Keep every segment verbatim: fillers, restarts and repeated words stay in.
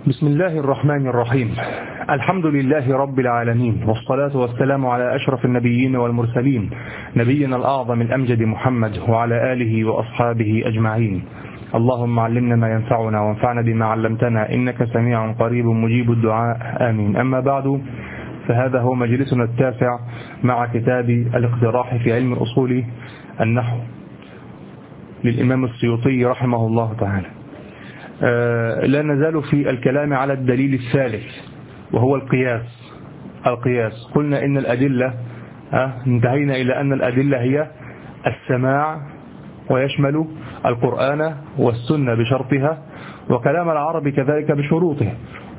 بسم الله الرحمن الرحيم. الحمد لله رب العالمين، والصلاة والسلام على أشرف النبيين والمرسلين، نبينا الأعظم الأمجد محمد وعلى آله وأصحابه أجمعين. اللهم علمنا ما ينفعنا وانفعنا بما علمتنا، إنك سميع قريب مجيب الدعاء، آمين. أما بعد، فهذا هو مجلسنا التاسع مع كتاب الاقتراح في علم الأصول النحو للإمام السيوطي رحمه الله تعالى. آه لا نزال في الكلام على الدليل الثالث وهو القياس. القياس قلنا إن الأدلة آه انتهينا إلى أن الأدلة هي السماع، ويشمل القرآن والسنة بشرطها، وكلام العرب كذلك بشروطه،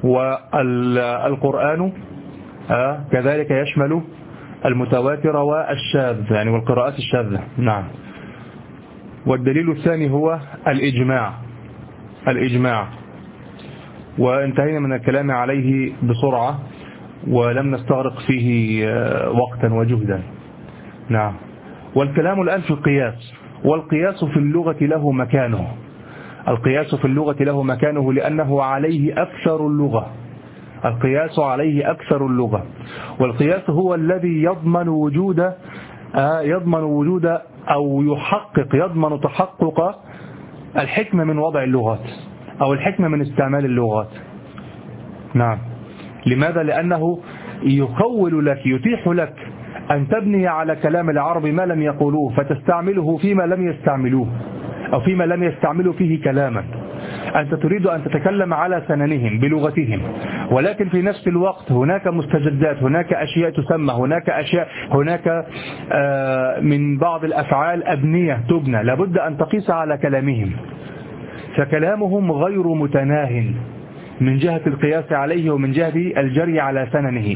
والقرآن آه كذلك يشمل المتواتر والشاذ، يعني والقراءات الشاذة. نعم. والدليل الثاني هو الإجماع. الإجماع وانتهينا من الكلام عليه بسرعة ولم نستغرق فيه وقتا وجهدا. نعم. والكلام الآن في القياس. والقياس في اللغة له مكانه. القياس في اللغة له مكانه لأنه عليه أكثر اللغة. القياس عليه أكثر اللغة. والقياس هو الذي يضمن وجود يضمن وجود أو يحقق يضمن تحقق الحكمة من وضع اللغات أو الحكمة من استعمال اللغات. نعم. لماذا؟ لأنه يخول لك يتيح لك أن تبني على كلام العرب ما لم يقولوه فتستعمله فيما لم يستعملوه أو فيما لم يستعملوا فيه كلاما. أنت تريد أن تتكلم على سننهم بلغتهم، ولكن في نفس الوقت هناك مستجدات، هناك أشياء تسمى، هناك أشياء هناك من بعض الأفعال أبنية تبنى، لابد أن تقيس على كلامهم، فكلامهم غير متناه من جهة القياس عليه ومن جهة الجري على سننه.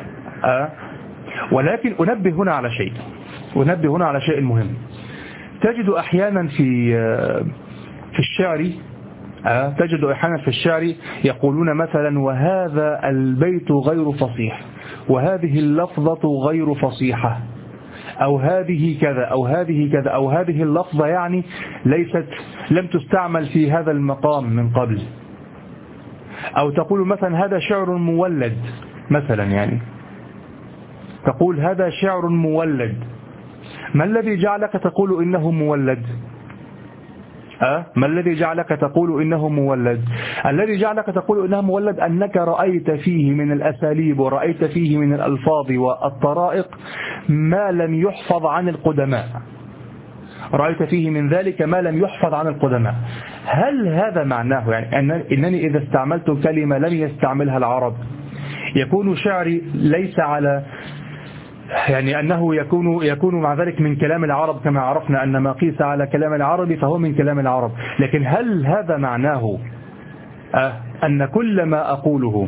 ولكن أنبه هنا على شيء أنبه هنا على شيء مهم. تجد أحيانا في في الشعر تجد أحيانا في الشعر يقولون مثلا: وهذا البيت غير فصيح، وهذه اللفظة غير فصيحة، أو هذه كذا أو هذه كذا أو هذه اللفظة يعني ليست لم تستعمل في هذا المقام من قبل. أو تقول مثلا: هذا شعر مولد مثلا، يعني تقول هذا شعر مولد. ما الذي جعلك تقول إنه مولد؟ أه؟ ما الذي جعلك تقول إنه مولد؟ الذي جعلك تقول إنه مولد أنك رأيت فيه من الأساليب ورأيت فيه من الألفاظ والطرائق ما لم يحفظ عن القدماء. رأيت فيه من ذلك ما لم يحفظ عن القدماء. هل هذا معناه يعني أنني إذا استعملت كلمة لم يستعملها العرب يكون شعري ليس على يعني أنه يكون يكون مع ذلك من كلام العرب، كما عرفنا أن ما قيس على كلام العرب فهو من كلام العرب؟ لكن هل هذا معناه أن كل ما أقوله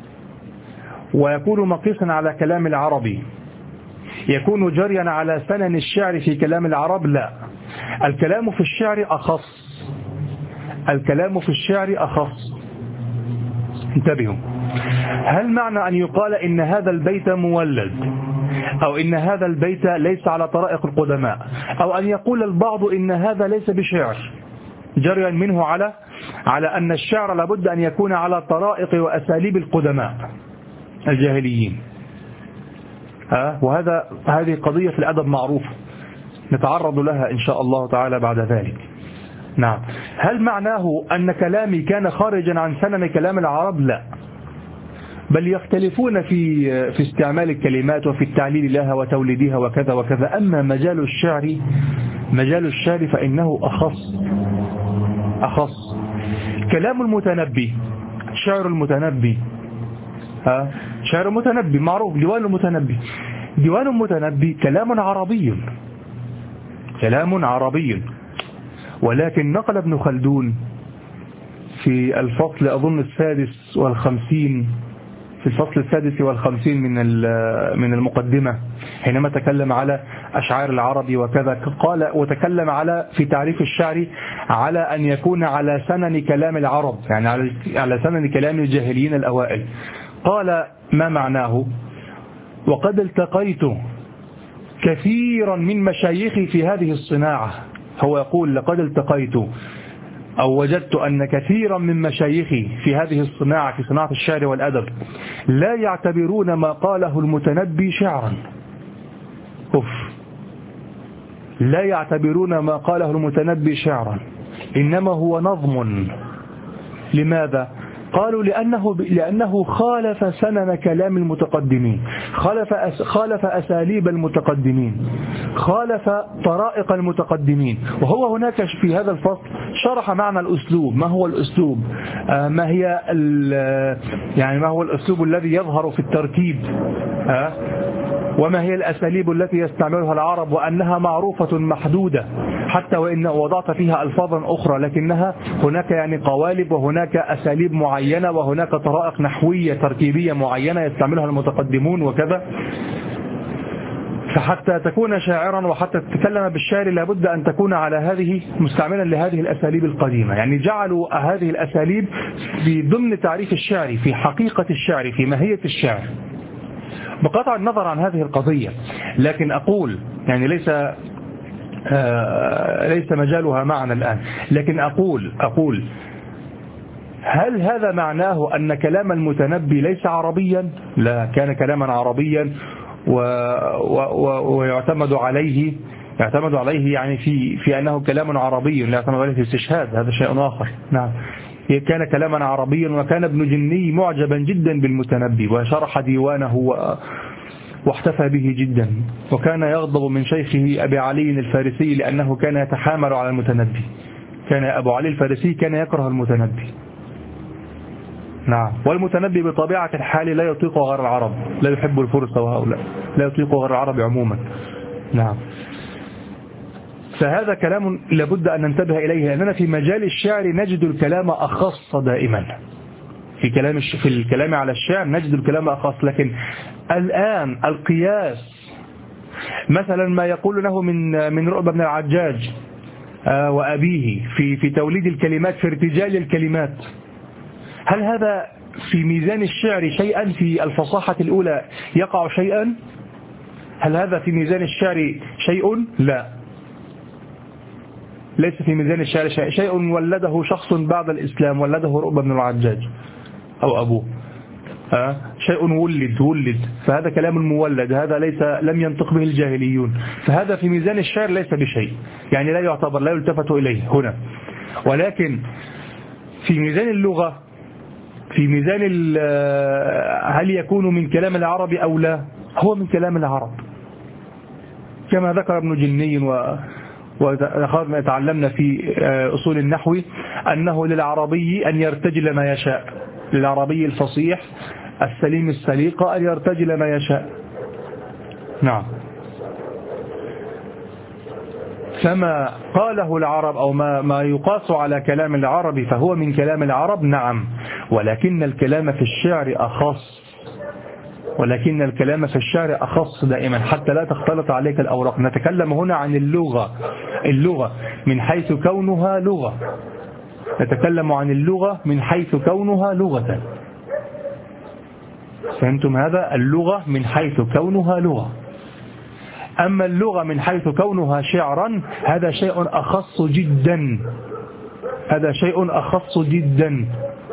ويكون مقيسا على كلام العربي يكون جريا على سنن الشعر في كلام العرب؟ لا. الكلام في الشعر أخص. الكلام في الشعر أخص. انتبهوا. هل معنى أن يقال إن هذا البيت مولد، أو إن هذا البيت ليس على طرائق القدماء، أو أن يقول البعض إن هذا ليس بشعر، جريا منه على على أن الشعر لابد أن يكون على طرائق وأساليب القدماء الجاهليين؟ ها وهذا هذه قضية في الأدب معروفة نتعرض لها إن شاء الله تعالى بعد ذلك. نعم. هل معناه أن كلامي كان خارجا عن سنن كلام العرب؟ لا، بل يختلفون في في استعمال الكلمات وفي التعليل لها وتوليدها وكذا وكذا. أما مجال الشعر مجال الشعر فإنه أخص أخص. كلام المتنبي، شعر المتنبي، ها شعر المتنبي معروف، ديوان المتنبي. ديوان المتنبي كلام عربي، كلام عربي، ولكن نقل ابن خلدون في الفصل أظن السادس والخمسين في الفصل السادس والخمسين من من المقدمة، حينما تكلم على أشعار العرب وكذا، قال وتكلم على في تعريف الشعر على أن يكون على سنن كلام العرب، يعني على على سنن كلام الجاهليين الأوائل. قال: ما معناه؟ وقد التقيت كثيرا من مشايخي في هذه الصناعة. هو يقول: لقد التقيت أو وجدت أن كثيرا من مشايخي في هذه الصناعة، في صناعة الشعر والأدب، لا يعتبرون ما قاله المتنبي شعرا. أف لا يعتبرون ما قاله المتنبي شعرا، إنما هو نظم. لماذا؟ قالوا لأنه, لأنه خالف سنن كلام المتقدمين، خالف, أس خالف أساليب المتقدمين، خالف طرائق المتقدمين. وهو هناك في هذا الفصل شرح معنى الأسلوب. ما هو الأسلوب؟ آه ما هي يعني ما هو الأسلوب الذي يظهر في الترتيب؟ آه وما هي الأساليب التي يستعملها العرب، وأنها معروفة محدودة، حتى وإن وضعت فيها ألفاظا أخرى، لكنها هناك يعني قوالب، وهناك أساليب معينة، وهناك طرائق نحوية تركيبية معينة يستعملها المتقدمون وكذا. فحتى تكون شاعرا وحتى تتكلم بالشعر لابد أن تكون على هذه مستعملا لهذه الأساليب القديمة. يعني جعلوا هذه الأساليب في ضمن تعريف الشعر، في حقيقة الشعر، في ماهية الشعر، بقطع النظر عن هذه القضية. لكن أقول يعني ليس آه ليس مجالها معنا الآن، لكن أقول أقول هل هذا معناه أن كلام المتنبي ليس عربيا؟ لا، كان كلاما عربيا و و و ويعتمد عليه يعتمد عليه يعني في في أنه كلام عربي، لا يعتمد عليه في الاستشهاد، هذا شيء آخر. نعم، كان كلاما عربيا. وكان ابن جني معجبا جدا بالمتنبي، وشرح ديوانه واحتفى به جدا، وكان يغضب من شيخه أبي علي الفارسي لأنه كان يتحامل على المتنبي. كان أبو علي الفارسي كان يكره المتنبي. نعم، والمتنبي بطبيعة الحال لا يطيق غير العرب، لا يحب الفرس وهؤلاء، لا يطيق غير العرب عموما. نعم، فهذا كلام لابد أن ننتبه إليه، لأننا في مجال الشعر نجد الكلام أخص دائما. في كلام في الكلام على الشعر نجد الكلام أخص. لكن الآن القياس مثلا ما يقول له من من رؤبة بن العجاج وأبيه في في توليد الكلمات، في ارتجال الكلمات، هل هذا في ميزان الشعر شيئا؟ في الفصاحة الأولى يقع شيئا؟ هل هذا في ميزان الشعر شيء؟ لا، ليس في ميزان الشعر شيء. شيء ولده شخص بعد الإسلام، ولده رؤبة بن العجاج أو أبوه. أه؟ شيء ولد ولد فهذا كلام المولد، هذا ليس لم ينطق به الجاهليون، فهذا في ميزان الشعر ليس بشيء، يعني لا يعتبر، لا يلتفت إليه هنا. ولكن في ميزان اللغة، في ميزان هل يكون من كلام العرب أو لا، هو من كلام العرب كما ذكر ابن جني. و وأخذنا تعلمنا في أصول النحو أنه للعربي أن يرتجل ما يشاء، للعربي الفصيح السليم السليقة أن يرتجل ما يشاء. نعم، فما قاله العرب أو ما, ما يقاس على كلام العرب فهو من كلام العرب. نعم، ولكن الكلام في الشعر أخص، ولكن الكلام في الشعر أخص دائما، حتى لا تختلط عليك الأوراق. نتكلم هنا عن اللغة، اللغة من حيث كونها لغة، نتكلم عن اللغة من حيث كونها لغة. فهمتم هذا؟ اللغة من حيث كونها لغة. أما اللغة من حيث كونها شعرا هذا شيء أخص جدا، هذا شيء أخص جدا،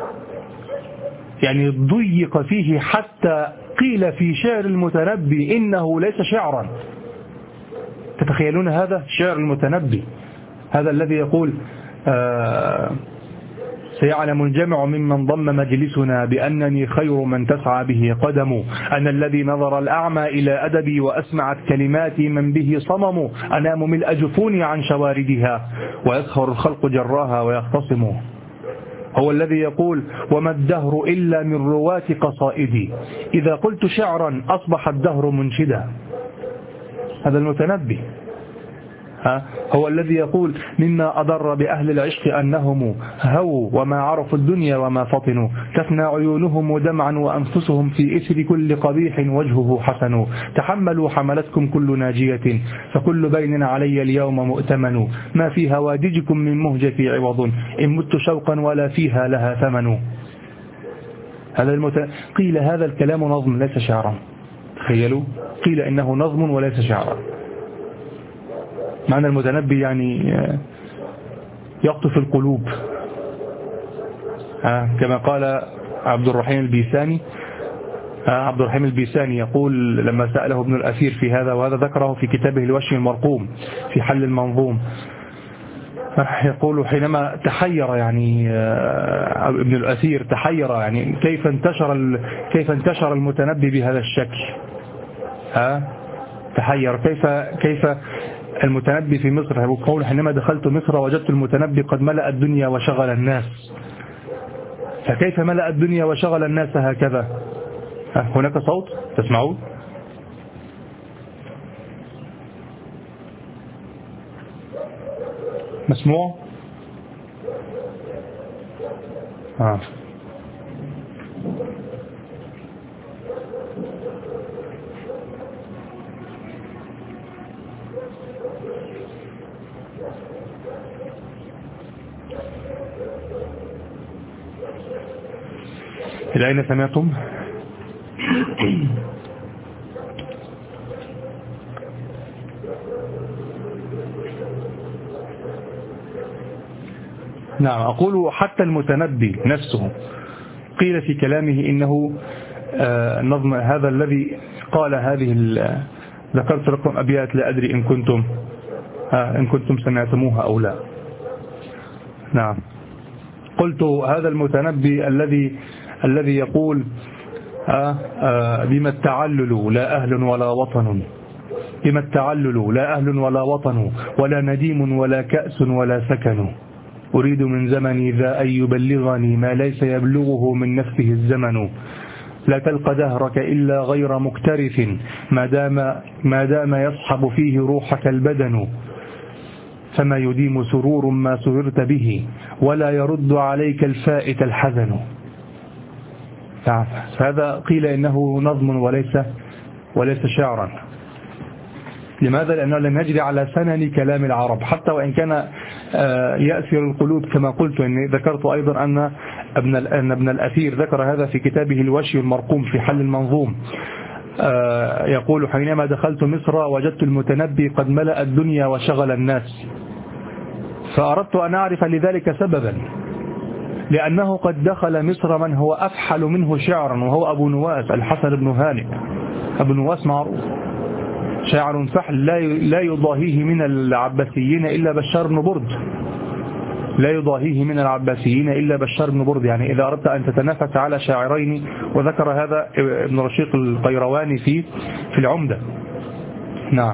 يعني ضيق فيه حتى قيل في شعر المتنبي إنه ليس شعرا. تتخيلون هذا؟ شعر المتنبي هذا الذي يقول آه سيعلم الجمع ممن ضم مجلسنا بأنني خير من تسعى به قدم، أنا الذي نظر الأعمى إلى أدبي وأسمعت كلماتي من به صمم، أنام ملء جفوني عن شواردها ويسهر الخلق جراها ويختصم. هو الذي يقول وما الدهر إلا من رواة قصائدي، إذا قلت شعرا أصبح الدهر منشدا. هذا المتنبي. ها هو الذي يقول مما أضر بأهل العشق أنهم هووا وما عرفوا الدنيا وما فطنوا، تفنى عيونهم دمعا وأنفسهم في إثر كل قبيح وجهه حسن، تحملوا حملتكم كل ناجية فكل بين علي اليوم مؤتمن، ما في هوادجكم من مهجتي عوض إن مت شوقا ولا فيها لها ثمن. هذا المت... قيل هذا الكلام نظم ليس شعرا. تخيلوا، قيل إنه نظم وليس شعرا. معنى المتنبي يعني يقطف القلوب كما قال عبد الرحيم البيساني. عبد الرحيم البيساني يقول لما سأله ابن الأثير في هذا، وهذا ذكره في كتابه الوشي المرقوم في حل المنظوم، يقول حينما تحير يعني ابن الأثير تحير يعني كيف انتشر كيف انتشر المتنبي بهذا الشكل. ها تحير كيف كيف المتنبي في مصر، يقول حينما دخلت مصر وجدت المتنبي قد ملأ الدنيا وشغل الناس، فكيف ملأ الدنيا وشغل الناس هكذا؟ هناك صوت تسمعون؟ مسموع؟ آه. إلى أين سمعتم؟ نعم، أقول حتى المتنبي نفسه قيل في كلامه إنه نظم هذا الذي قال هذه، ذكرت لكم أبيات لا أدري إن كنتم إن كنتم سمعتموها أو لا. نعم، قلت هذا المتنبي الذي الذي يقول بما التعلل لا أهل ولا وطن، بما التعلل لا أهل ولا وطن، ولا نديم ولا كأس ولا سكن، أريد من زمني ذا أن يبلغني ما ليس يبلغه من نفسه الزمن، لا تلقى دهرك إلا غير مكترث ما دام, ما دام يصحب فيه روحك البدن، فما يديم سرور ما سررت به ولا يرد عليك الفائت الحزن. هذا قيل إنه نظم وليس وليس شعرا. لماذا؟ لأنه لم يجري على سنن كلام العرب، حتى وإن كان يأسر القلوب كما قلت. إني ذكرت أيضا أن ابن أن ابن الأثير ذكر هذا في كتابه الوشي المرقوم في حل المنظوم، يقول حينما دخلت مصر وجدت المتنبي قد ملأ الدنيا وشغل الناس، فأردت أن أعرف لذلك سببا، لأنه قد دخل مصر من هو أفحل منه شعرا، وهو أبو نواس الحسن بن هانئ. أبو نواس معروف شاعر فحل لا يضاهيه من العباسيين إلا بشار بن برد، لا يضاهيه من العباسيين إلا بشار بن برد. يعني إذا أردت أن تتنافس على شاعرين، وذكر هذا ابن رشيق القيرواني في في العمدة. نعم،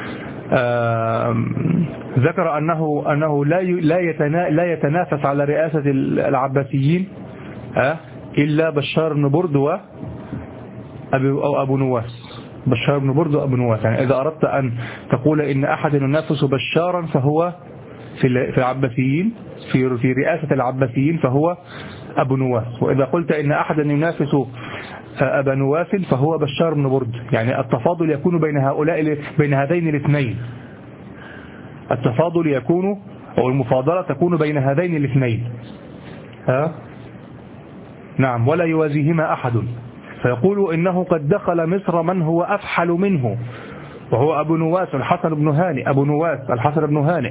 ذكر أنه أنه لا لا لا يتنافس على رئاسة العباسيين إلا بشار بن برد و أو أبو نواس. بشار بن برد وأبو نواس. يعني إذا أردت أن تقول إن أحد ينافس بشارا فهو في في العباسيين، في في رئاسة العباسيين فهو أبو نواس، وإذا قلت إن أحدا ينافس أبا نواس فهو بشار بن برد. يعني التفاضل يكون بين هؤلاء بين هذين الاثنين، التفاضل يكون أو المفاضلة تكون بين هذين الاثنين. ها؟ نعم، ولا يوازيهما أحد. فيقول إنه قد دخل مصر من هو أفحل منه، وهو أبو نواس الحسن بن هانئ. أبو نواس الحسن بن هانئ.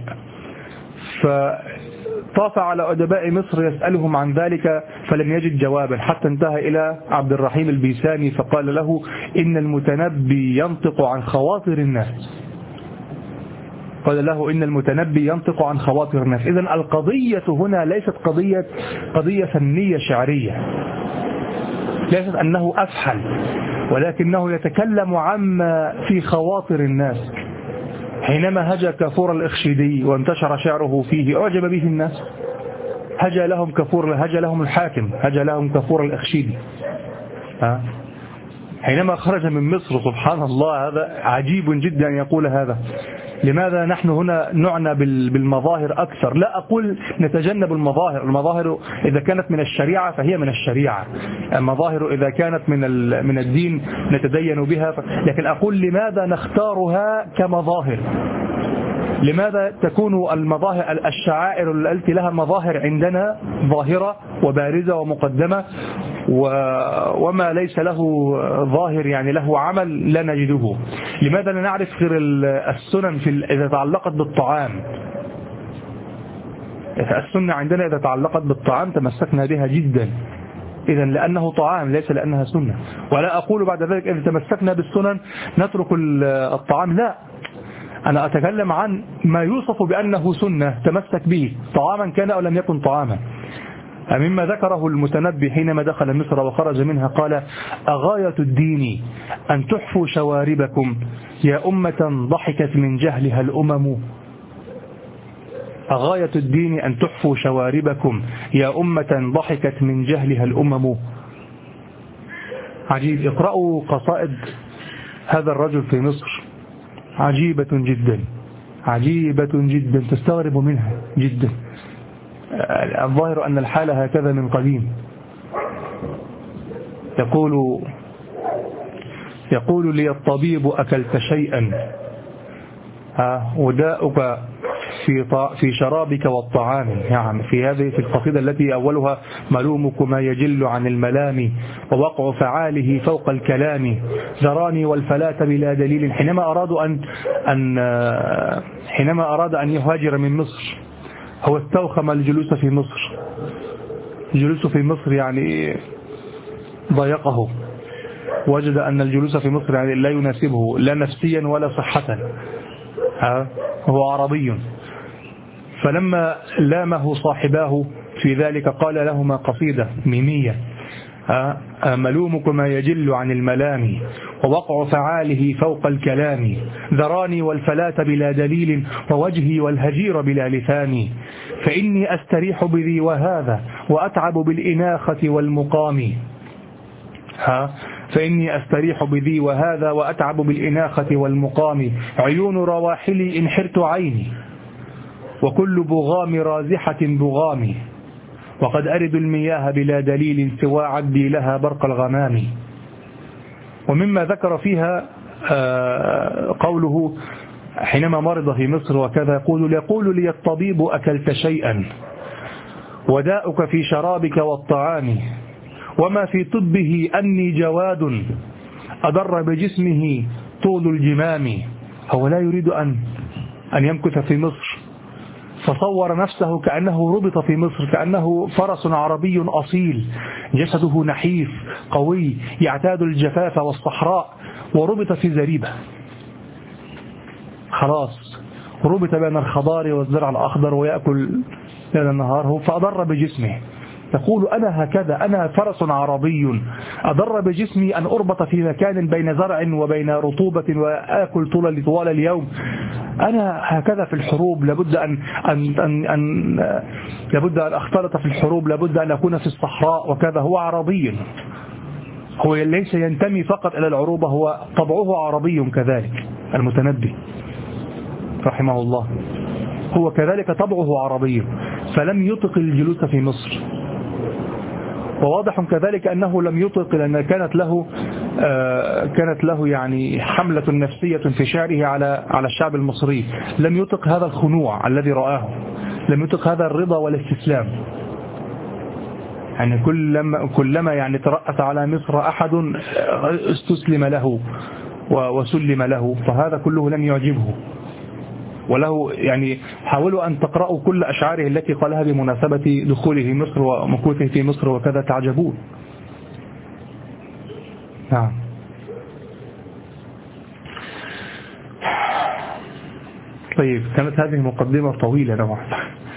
فطاف على أدباء مصر يسألهم عن ذلك فلم يجد جوابا، حتى انتهى إلى عبد الرحيم البيساني فقال له إن المتنبي ينطق عن خواطر الناس. قال له إن المتنبي ينطق عن خواطر الناس. إذن القضية هنا ليست قضية قضية فنية شعرية، ليست أنه أفحل، ولكنه يتكلم عما في خواطر الناس. حينما هجا كافور الإخشيدي وانتشر شعره فيه أعجب به الناس، هجا لهم كافور، هجا لهم الحاكم، هجا لهم كافور الإخشيدي. ها؟ حينما خرج من مصر، سبحان الله، هذا عجيب جدا أن يقول هذا. لماذا نحن هنا نعنى بالمظاهر أكثر؟ لا أقول نتجنب المظاهر، المظاهر إذا كانت من الشريعة فهي من الشريعة، المظاهر إذا كانت من من الدين نتدين بها، لكن أقول لماذا نختارها كمظاهر؟ لماذا تكون المظاهر الشعائر التي لها مظاهر عندنا ظاهرة وبارزة ومقدمة، وما ليس له ظاهر يعني له عمل لا نجده؟ لماذا لا نعرف غير السنن في إذا تعلقت بالطعام؟ السنة عندنا إذا تعلقت بالطعام تمسكنا بها جدا، إذا لأنه طعام ليس لأنها سنة. ولا أقول بعد ذلك إذا تمسكنا بالسنن نترك الطعام، لا، أنا أتكلم عن ما يوصف بأنه سنة تمسك به طعاما كان أو لم يكن طعاما. مما ذكره المتنبي حينما دخل مصر وخرج منها قال: أغاية الدين أن تحفوا شواربكم يا أمة ضحكت من جهلها الأمم. أغاية الدين أن تحفوا شواربكم يا أمة ضحكت من جهلها الأمم. عجيب، اقرأوا قصائد هذا الرجل في مصر، عجيبة جدا، عجيبة جدا، تستغرب منها جدا. الظاهر أن الحال هكذا من قديم. يقول يقول لي الطبيب: أكلت شيئا وداؤك في في شرابك والطعام. يعني في هذه في القصيدة التي أولها: ملومك ما يجل عن الملام ووقع فعاله فوق الكلام، ذراني والفلاة بلا دليل. حينما أرادوا أن أن حينما أراد أن يهاجر من مصر هو استوخم الجلوس في مصر. الجلوس في مصر يعني ضيقه، وجد أن الجلوس في مصر يعني لا يناسبه لا نفسيا ولا صحة. هو عربي، فلما لامه صاحباه في ذلك قال لهما قصيدة ميمية: ملومك ما يجل عن الملام ووقع فعاله فوق الكلام، ذراني والفلاة بلا دليل ووجهي والهجير بلا لسان، فإني أستريح بذي وهذا وأتعب بالإناخة والمقام. ها فإني أستريح بذي وهذا وأتعب بالإناخة والمقام، عيون رواحلي إن حرت عيني وكل بغام رازحة بغامي، وقد أرد المياه بلا دليل سوى عدي لها برق الغمام. ومما ذكر فيها قوله حينما مرض في مصر وكذا: يقول يقول لي الطبيب: أكلت شيئا وداؤك في شرابك والطعام، وما في طبه أني جواد أضر بجسمه طول الجمام. هو لا يريد أن أن يمكث في مصر، فصور نفسه كأنه ربط في مصر، كأنه فرس عربي أصيل جسده نحيف قوي يعتاد الجفاف والصحراء، وربط في زريبة، خلاص ربط بين الخضار والزرع الأخضر ويأكل ليل النهار، فأضر بجسمه. يقول: أنا هكذا، أنا فرس عربي أضر بجسمي أن أربط في مكان بين زرع وبين رطوبة وآكل طول طوال اليوم. أنا هكذا في الحروب، لابد أن أن أن, أن لابد أن أختلط في الحروب، لابد أن أكون في الصحراء وكذا. هو عربي، هو ليس ينتمي فقط إلى العروبة، هو طبعه عربي كذلك. المتنبي رحمه الله هو كذلك طبعه عربي، فلم يطق الجلوس في مصر. وواضح كذلك أنه لم يطق، لأن كانت له كانت له يعني حملة نفسية في شعره على على الشعب المصري. لم يطق هذا الخنوع الذي رآه، لم يطق هذا الرضا والاستسلام. يعني كلما كلما يعني ترأس على مصر أحد استسلم له وسلم له، فهذا كله لم يعجبه. وله يعني حاولوا أن تقرأوا كل أشعاره التي قالها بمناسبة دخوله مصر ومكوثه في مصر وكذا، تعجبون. نعم. طيب، كانت هذه مقدمة طويلة نوعا.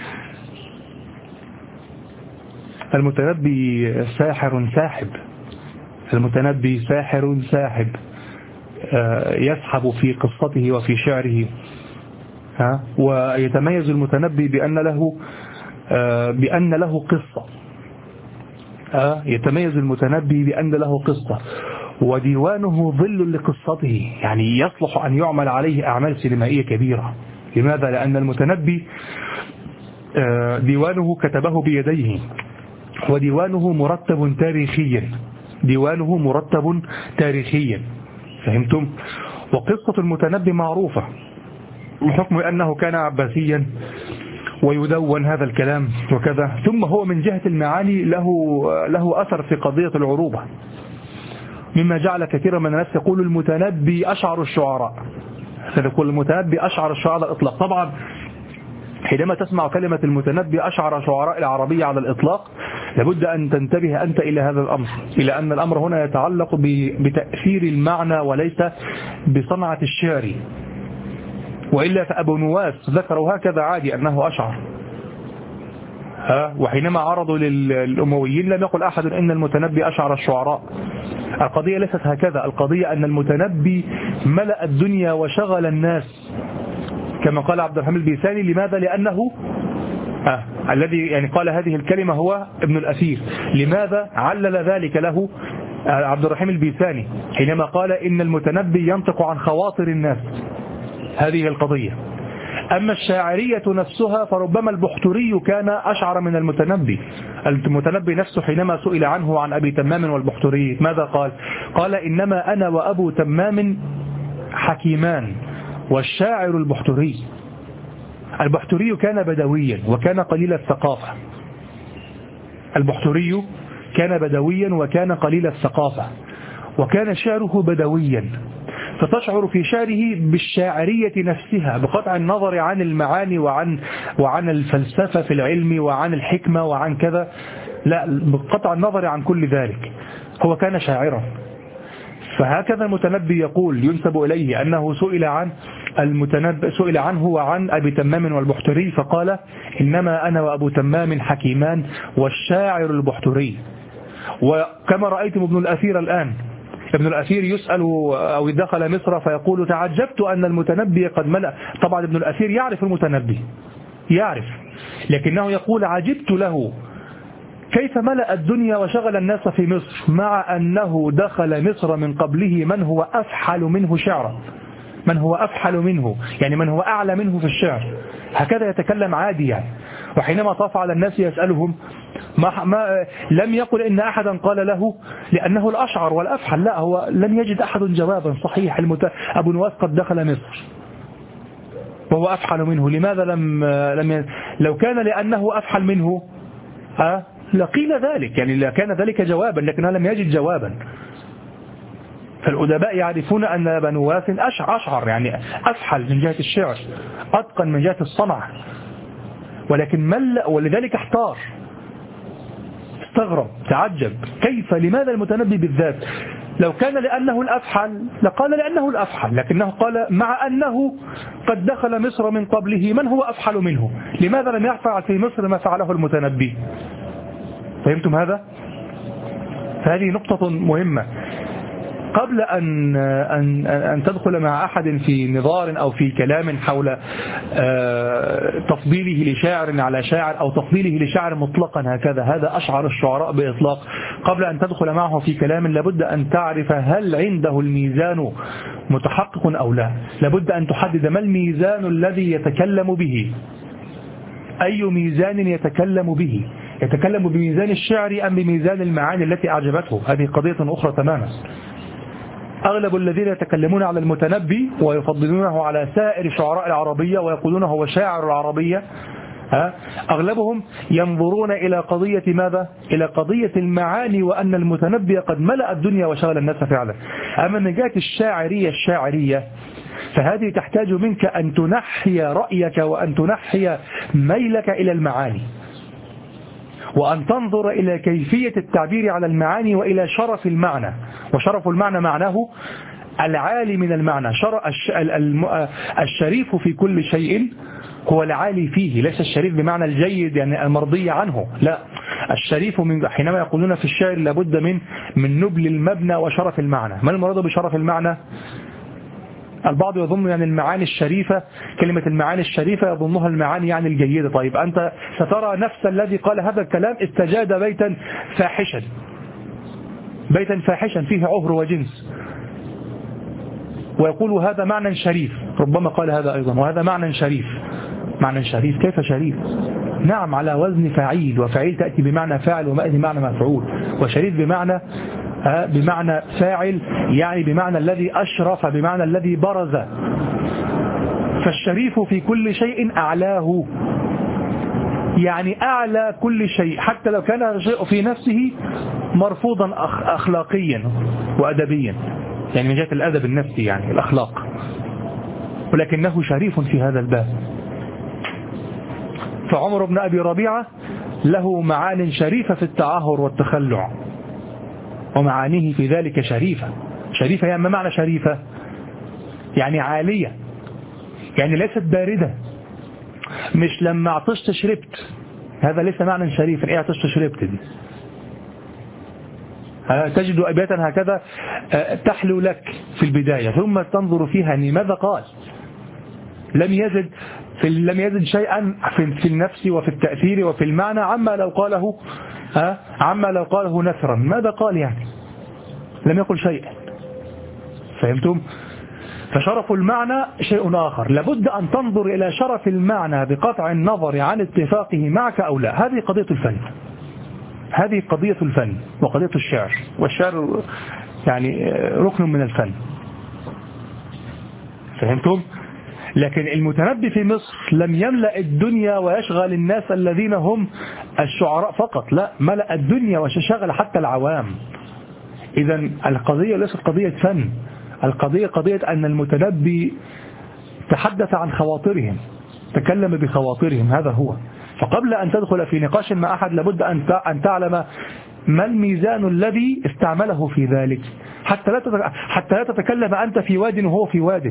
المتنبي ساحر ساحب، المتنبي ساحر ساحب، يسحب في قصته وفي شعره. ها ويتميز المتنبي بأن له بأن له قصة. ها يتميز المتنبي بأن له قصة، وديوانه ظل لقصته، يعني يصلح أن يعمل عليه أعمال سينمائية كبيرة. لماذا؟ لأن المتنبي ديوانه كتبه بيديه، وديوانه مرتب تاريخيا، ديوانه مرتب تاريخيا، فهمتم؟ وقصة المتنبي معروفة بحكم أنه كان عباسيا ويدون هذا الكلام وكذا. ثم هو من جهة المعاني له له أثر في قضية العروبة، مما جعل كثيرا من الناس يقول المتنبي أشعر الشعراء، يقول المتنبي أشعر الشعراء إطلاق. طبعا حينما تسمع كلمة المتنبي أشعر شعراء العربية على الإطلاق لابد أن تنتبه أنت إلى هذا الأمر، إلى أن الأمر هنا يتعلق بتأثير المعنى وليس بصنعة الشعر، وإلا فأبو نواس ذكروا هكذا عادي أنه أشعر. ها وحينما عرضوا للأمويين لم يقل أحد إن المتنبي أشعر الشعراء. القضية ليست هكذا، القضية أن المتنبي ملأ الدنيا وشغل الناس كما قال عبد الرحيم البيساني. لماذا؟ لأنه آه الذي يعني قال هذه الكلمة هو ابن الأثير. لماذا علل ذلك له عبد الرحيم البيساني حينما قال إن المتنبي ينطق عن خواطر الناس؟ هذه القضية. أما الشاعرية نفسها فربما البحتري كان أشعر من المتنبي. المتنبي نفسه حينما سئل عنه عن أبي تمام والبحتري ماذا قال؟ قال إنما أنا وأبو تمام حكيمان والشاعر البحتري. البحتري كان بدويا وكان قليل الثقافة. البحتري كان بدويا وكان قليل الثقافة وكان شعره بدويا، فتشعر في شعره بالشاعرية نفسها بقطع النظر عن المعاني وعن وعن الفلسفة في العلم وعن الحكمة وعن كذا، لا بقطع النظر عن كل ذلك هو كان شاعرا. فهكذا المتنبي يقول ينسب إليه أنه سئل عن المتنبي سئل عنه وعن أبي تمام والبحتري فقال إنما أنا وأبو تمام حكيمان والشاعر البحتري. وكما رأيتم ابن الأثير الآن، ابن الأثير يسأل أو دخل مصر فيقول تعجبت أن المتنبي قد ملأ. طبعا ابن الأثير يعرف المتنبي يعرف، لكنه يقول عجبت له كيف ملأ الدنيا وشغل الناس في مصر مع أنه دخل مصر من قبله من هو أفحل منه شعرا، من هو أفحل منه يعني من هو أعلى منه في الشعر. هكذا يتكلم عادي يعني. وحينما طاف على الناس يسألهم ما ما لم يقل إن أحدا قال له لأنه الأشعر والأفحل، لا هو لم يجد أحد جوابا صحيح. المت... أبو نواس قد دخل مصر وهو أفحل منه، لماذا لم, لم ي... لو كان لأنه أفحل منه ها لقيل ذلك يعني لكان ذلك جوابا، لكنه لم يجد جوابا. فالأدباء يعرفون أن أبا نواس أشعر يعني أفحل من جهة الشعر، أتقن من جهة الصنع، ولكن مل ولذلك احتار استغرب تعجب كيف لماذا المتنبي بالذات؟ لو كان لأنه الأفحل لقال لأنه الأفحل، لكنه قال مع أنه قد دخل مصر من قبله من هو أفحل منه، لماذا لم يفعل في مصر ما فعله المتنبي؟ فهمتم هذا؟ فهذه نقطة مهمة. قبل أن, أن, أن تدخل مع أحد في نظار أو في كلام حول تفضيله لشاعر على شاعر أو تفضيله لشاعر مطلقا هكذا هذا أشعر الشعراء بإطلاق، قبل أن تدخل معه في كلام لابد أن تعرف هل عنده الميزان متحقق أو لا. لابد أن تحدد ما الميزان الذي يتكلم به، أي ميزان يتكلم به، يتكلم بميزان الشعر أم بميزان المعاني التي أعجبته. هذه قضية أخرى تماما. أغلب الذين يتكلمون على المتنبي ويفضلونه على سائر شعراء العربية ويقولون هو شاعر العربية أغلبهم ينظرون إلى قضية ماذا؟ إلى قضية المعاني وأن المتنبي قد ملأ الدنيا وشغل الناس فعلا. أما من جهة الشاعرية الشاعرية فهذه تحتاج منك أن تنحي رأيك وأن تنحي ميلك إلى المعاني وأن تنظر إلى كيفية التعبير على المعاني وإلى شرف المعنى. وشرف المعنى معناه العالي من المعنى. الشريف في كل شيء هو العالي فيه، ليس الشريف بمعنى الجيد يعني المرضي عنه، لا الشريف من حينما يقولون في الشعر لابد من من نبل المبنى وشرف المعنى. ما المراد بشرف المعنى؟ البعض يظن يعني المعاني الشريفة، كلمة المعاني الشريفة يظنها المعاني يعني الجيدة. طيب أنت سترى نفس الذي قال هذا الكلام استجاد بيتا فاحشا، بيتا فاحشا فيه عهر وجنس، ويقول هذا معنى شريف، ربما قال هذا أيضا وهذا معنى شريف. معنى شريف كيف شريف؟ نعم على وزن فعيل، وفعيل تأتي بمعنى فاعل وما بمعنى مفعول، وشريف بمعنى بمعنى فاعل يعني بمعنى الذي أشرف، بمعنى الذي برز. فالشريف في كل شيء أعلاه، يعني أعلى كل شيء حتى لو كان الشيء في نفسه مرفوضا أخلاقيا وأدبيا، يعني من جهة الأدب النفسي يعني الأخلاق، ولكنه شريف في هذا الباب. فعمر بن أبي ربيعة له معان شريفة في التعاهر والتخلع، ومعانيه في ذلك شريفة. شريفة يعني ما معنى شريفة؟ يعني عالية، يعني ليست باردة، مش لما عطشت شربت، هذا ليس معنى شريفا. ايه عطشت شربت دي؟ تجد أبياتا هكذا تحلو لك في البداية، ثم تنظر فيها لماذا قال. لم يزد في لم يزد شيئا في النفس وفي التأثير وفي المعنى عما لو قاله عما لو قاله نثرا. ماذا قال يعني؟ لم يقل شيئا. فهمتم؟ فشرف المعنى شيء آخر. لابد أن تنظر إلى شرف المعنى بقطع النظر عن اتفاقه معك أو لا. هذه قضية الفن، هذه قضية الفن وقضية الشعر، والشعر يعني ركن من الفن. فهمتم؟ لكن المتنبي في مصر لم يملأ الدنيا ويشغل الناس الذين هم الشعراء فقط، لا، ملأ الدنيا وشغل حتى العوام. إذا القضية ليست قضية فن، القضية قضية أن المتنبي تحدث عن خواطرهم، تكلم بخواطرهم، هذا هو. فقبل أن تدخل في نقاش مع أحد لابد أن تعلم ما الميزان الذي استعمله في ذلك، حتى لا حتى لا تتكلم أنت في واد وهو في واد.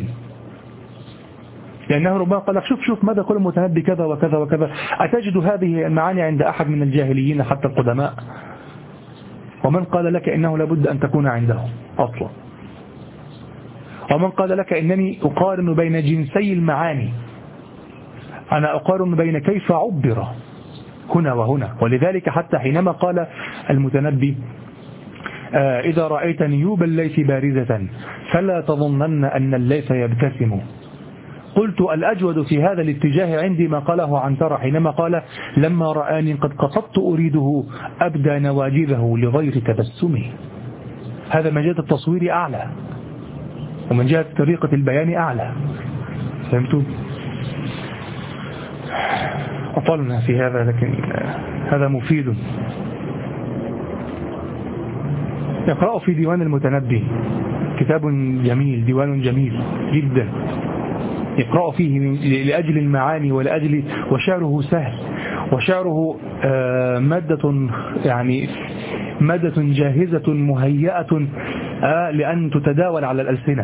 لأنه ربما قال لك شوف شوف ماذا قال المتنبي كذا وكذا وكذا. أتجد هذه المعاني عند أحد من الجاهليين حتى القدماء؟ ومن قال لك إنه لابد أن تكون عنده أصلا؟ ومن قال لك إنني أقارن بين جنسي المعاني؟ أنا أقارن بين كيف عبر هنا وهنا. ولذلك حتى حينما قال المتنبي آه إذا رأيت نيوب الليث بارزة فلا تظنن أن الليث يبتسم، قلت الأجود في هذا الاتجاه عندي ما قاله عنترة حينما قال لما رآني قد قصدت أريده أبدى نواجذه لغير تبسمه. هذا من جهة التصوير أعلى، ومن جهة طريقة البيان أعلى. فهمتوا؟ أطلنا في هذا، لكن هذا مفيد. يقرأ في ديوان المتنبي، كتاب جميل، ديوان جميل جدا، يقرأ فيه لأجل المعاني ولأجل، وشعره سهل، وشعره مادة يعني مادة جاهزة مهيئة لأن تتداول على الألسنة.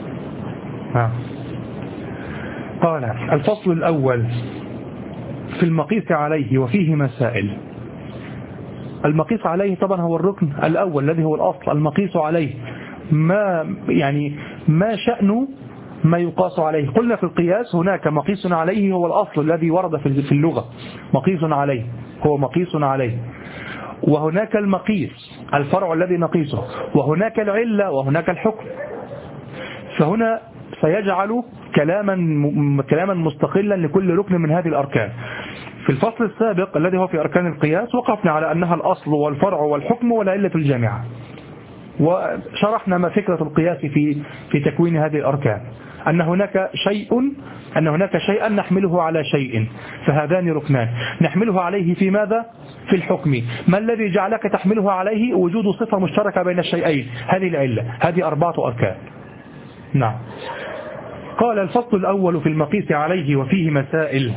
قال الفصل الأول في المقيس عليه وفيه مسائل. المقيس عليه طبعا هو الركن الأول الذي هو الأصل. المقيس عليه ما يعني ما شأنه ما يقاس عليه. قلنا في القياس هناك مقيس عليه هو الأصل الذي ورد في اللغة، مقيس عليه هو مقيس عليه، وهناك المقيس الفرع الذي نقيسه، وهناك العلة، وهناك الحكم. فهنا سيجعل كلاما كلاما مستقلا لكل ركن من هذه الأركان. في الفصل السابق الذي هو في أركان القياس وقفنا على أنها الأصل والفرع والحكم والعلة الجامعة، وشرحنا ما فكرة القياس في في تكوين هذه الأركان، أن هناك شيء أن هناك شيئا نحمله على شيء، فهذان ركنان نحمله عليه في ماذا؟ في الحكم. ما الذي جعلك تحمله عليه؟ وجود صفة مشتركة بين الشيئين، هذه العلة. هذه أربعة أركان. نعم. قال الفصل الأول في المقيس عليه وفيه مسائل.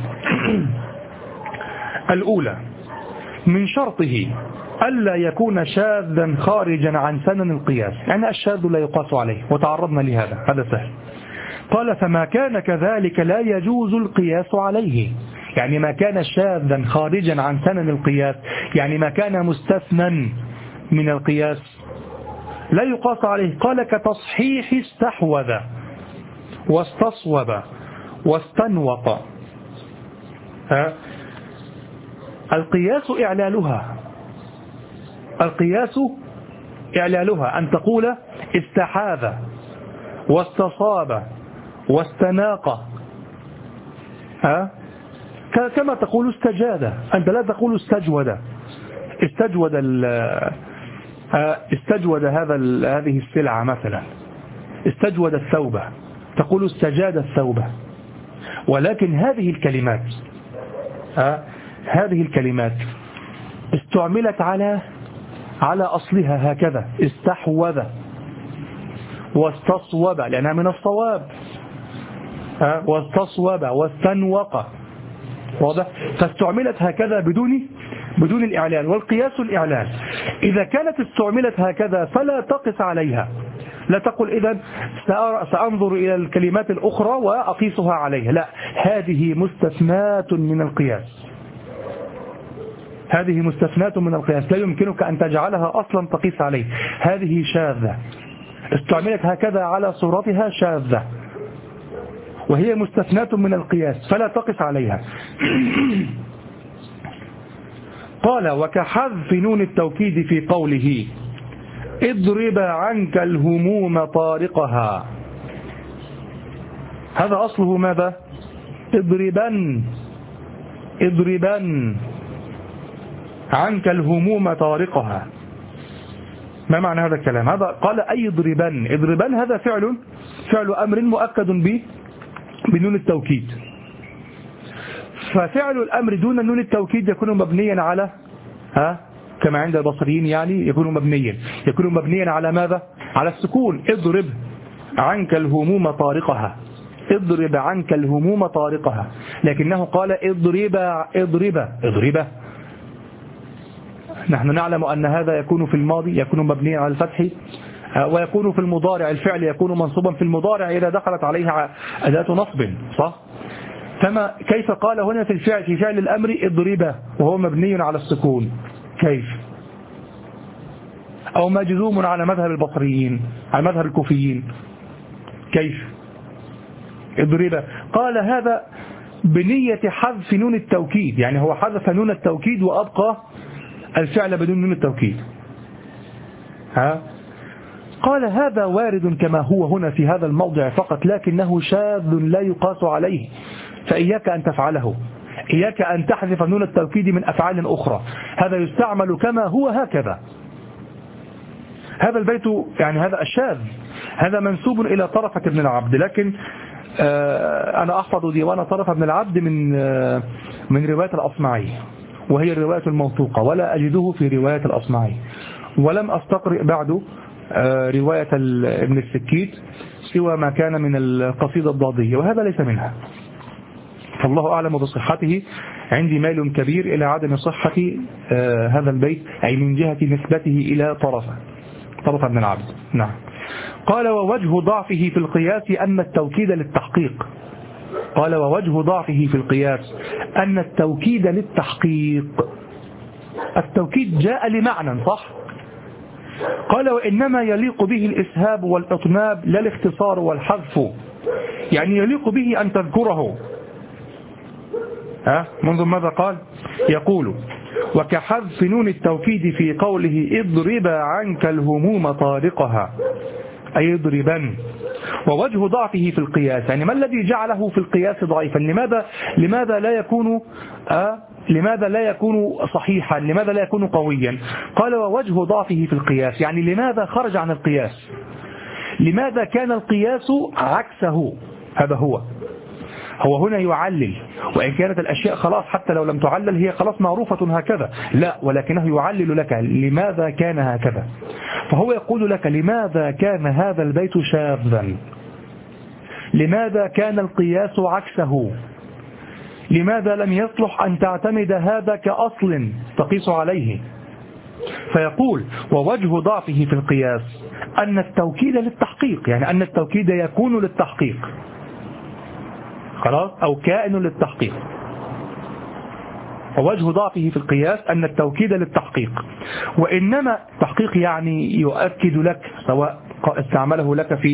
الأولى من شرطه ألا يكون شاذا خارجا عن سنن القياس، يعني الشاذ لا يقاس عليه، وتعرضنا لهذا، هذا سهل. قال فما كان كذلك لا يجوز القياس عليه، يعني ما كان شاذا خارجا عن سنن القياس، يعني ما كان مستثنى من القياس لا يقاس عليه. قال كتصحيح استحوذ واستصوب واستنوط. ها القياس إعلالها، القياس إعلالها أن تقول استحاذ واستصاب واستناق، ها كما تقول استجاد. أنت لا تقول استجود استجود استجود هذا هذه السلعة مثلا، استجود الثوب، تقول استجاد الثوب. ولكن هذه الكلمات ها هذه الكلمات استعملت على على أصلها هكذا، استحوذ واستصوب لأنها من الصواب، واستصوب واستنوق واضح؟ فاستعملت هكذا بدون بدون الإعلان، والقياس الإعلان. إذا كانت استعملت هكذا فلا تقس عليها، لا تقل إذن سأنظر إلى الكلمات الأخرى وأقيسها عليها، لا، هذه مستثنات من القياس، هذه مستثنات من القياس، لا يمكنك أن تجعلها أصلا تقيس عليه، هذه شاذة، استعملت هكذا على صورتها شاذة، وهي مستثنات من القياس فلا تقس عليها. قال وكحذف نون التوكيد في قوله اضرب عنك الهموم طارقها، هذا أصله ماذا؟ اضربا اضربا عنك الهموم طارقها. ما معنى هذا الكلام؟ هذا قال أي اضربا، اضربا هذا فعل فعل أمر مؤكد به بنون التوكيد، ففعل الأمر دون نون التوكيد يكون مبنيا على ها كما عند البصريين، يعني يكون مبنيا يكون مبنيا على ماذا؟ على السكون. اضرب عنك الهموم طارقها، اضرب عنك الهموم طارقها، لكنه قال اضرب اضرب اضرب. نحن نعلم أن هذا يكون في الماضي يكون مبنيا على الفتح، ويكون في المضارع الفعل يكون منصوبا في المضارع إذا دخلت عليها أداة نصب، صح؟ كما كيف قال هنا في الفعل في فعل الأمر اضربه وهو مبني على السكون؟ كيف؟ أو مجزوم على مذهب البصريين، على مذهب الكوفيين، كيف؟ اضربه. قال هذا بنية حذف نون التوكيد، يعني هو حذف نون التوكيد وأبقى الفعل بدون نون التوكيد. ها؟ قال هذا وارد كما هو هنا في هذا الموضع فقط، لكنه شاذ لا يقاس عليه، فإياك أن تفعله، إياك أن تحذف نون التوكيد من أفعال أخرى، هذا يستعمل كما هو هكذا. هذا البيت يعني هذا الشاذ، هذا منسوب إلى طرفة بن العبد، لكن أنا أحفظ ديوان طرفة بن العبد من من رواية الأصمعي، وهي الرواية الموثوقة، ولا أجده في رواية الأصمعي، ولم أستقرئ بعد رواية ابن السكيت سوى ما كان من القصيدة الضادية، وهذا ليس منها، فالله أعلم بصحته. عندي ميل كبير إلى عدم صحة هذا البيت، أي من جهة نسبته إلى طرفة طرفة بن العبد. نعم. قال ووجه ضعفه في القياس أن التوكيد للتحقيق، قال ووجه ضعفه في القياس أن التوكيد للتحقيق، التوكيد جاء لمعنى، صح؟ قال وإنما يليق به الإسهاب والإطناب لا الاختصار والحذف، يعني يليق به أن تذكره. ها منذ ماذا قال؟ يقول وكحذف نون التوكيد في قوله اضرب عنك الهموم طارقها، أي اضربا. ووجه ضعفه في القياس، يعني ما الذي جعله في القياس ضعيفا؟ لماذا لماذا لا يكون آه لماذا لا يكون صحيحا؟ لماذا لا يكون قويا؟ قال ووجه ضعفه في القياس، يعني لماذا خرج عن القياس؟ لماذا كان القياس عكسه؟ هذا هو هو هنا يعلل، وإن كانت الأشياء خلاص حتى لو لم تعلل هي خلاص معروفة هكذا، لا، ولكنه يعلل لك لماذا كان هكذا. فهو يقول لك لماذا كان هذا البيت شاذا، لماذا كان القياس عكسه، لماذا لم يصلح أن تعتمد هذا كأصل تقيس عليه. فيقول ووجه ضعفه في القياس أن التوكيد للتحقيق، يعني أن التوكيد يكون للتحقيق، خلاص، أو كائن للتحقيق. ووجه ضعفه في القياس أن التوكيد للتحقيق، وإنما تحقيق يعني يؤكد لك، سواء استعمله لك في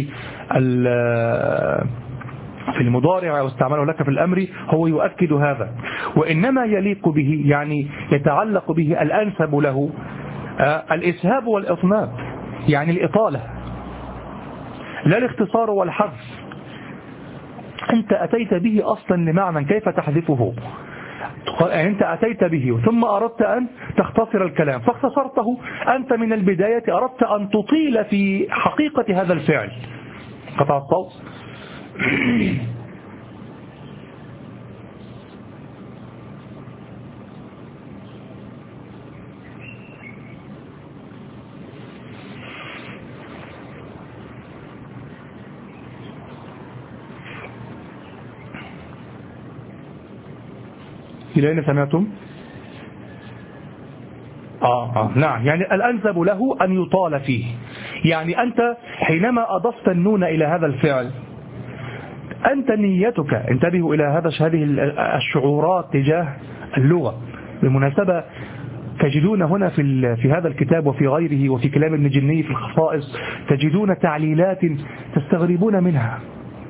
في المضارع أو استعمله لك في الأمر، هو يؤكد هذا. وإنما يليق به يعني يتعلق به الأنسب له الإسهاب والإطناب، يعني الإطالة لا الاختصار والحذف. أنت أتيت به أصلا لمعنى، كيف تحذفه؟ يعني أنت أتيت به ثم أردت أن تختصر الكلام فاختصرته أنت من البداية، أردت أن تطيل في حقيقة هذا الفعل. قطع الصوت. إلى أين سمعتم؟ آه, آه نعم، يعني الأنسب له أن يطال فيه. يعني أنت حينما أضفت النون إلى هذا الفعل، أنت نيتك، انتبهوا إلى هذا هذه الشعورات تجاه اللغة. بالمناسبة تجدون هنا في في هذا الكتاب وفي غيره وفي كلام ابن جني في الخصائص تجدون تعليلات تستغربون منها.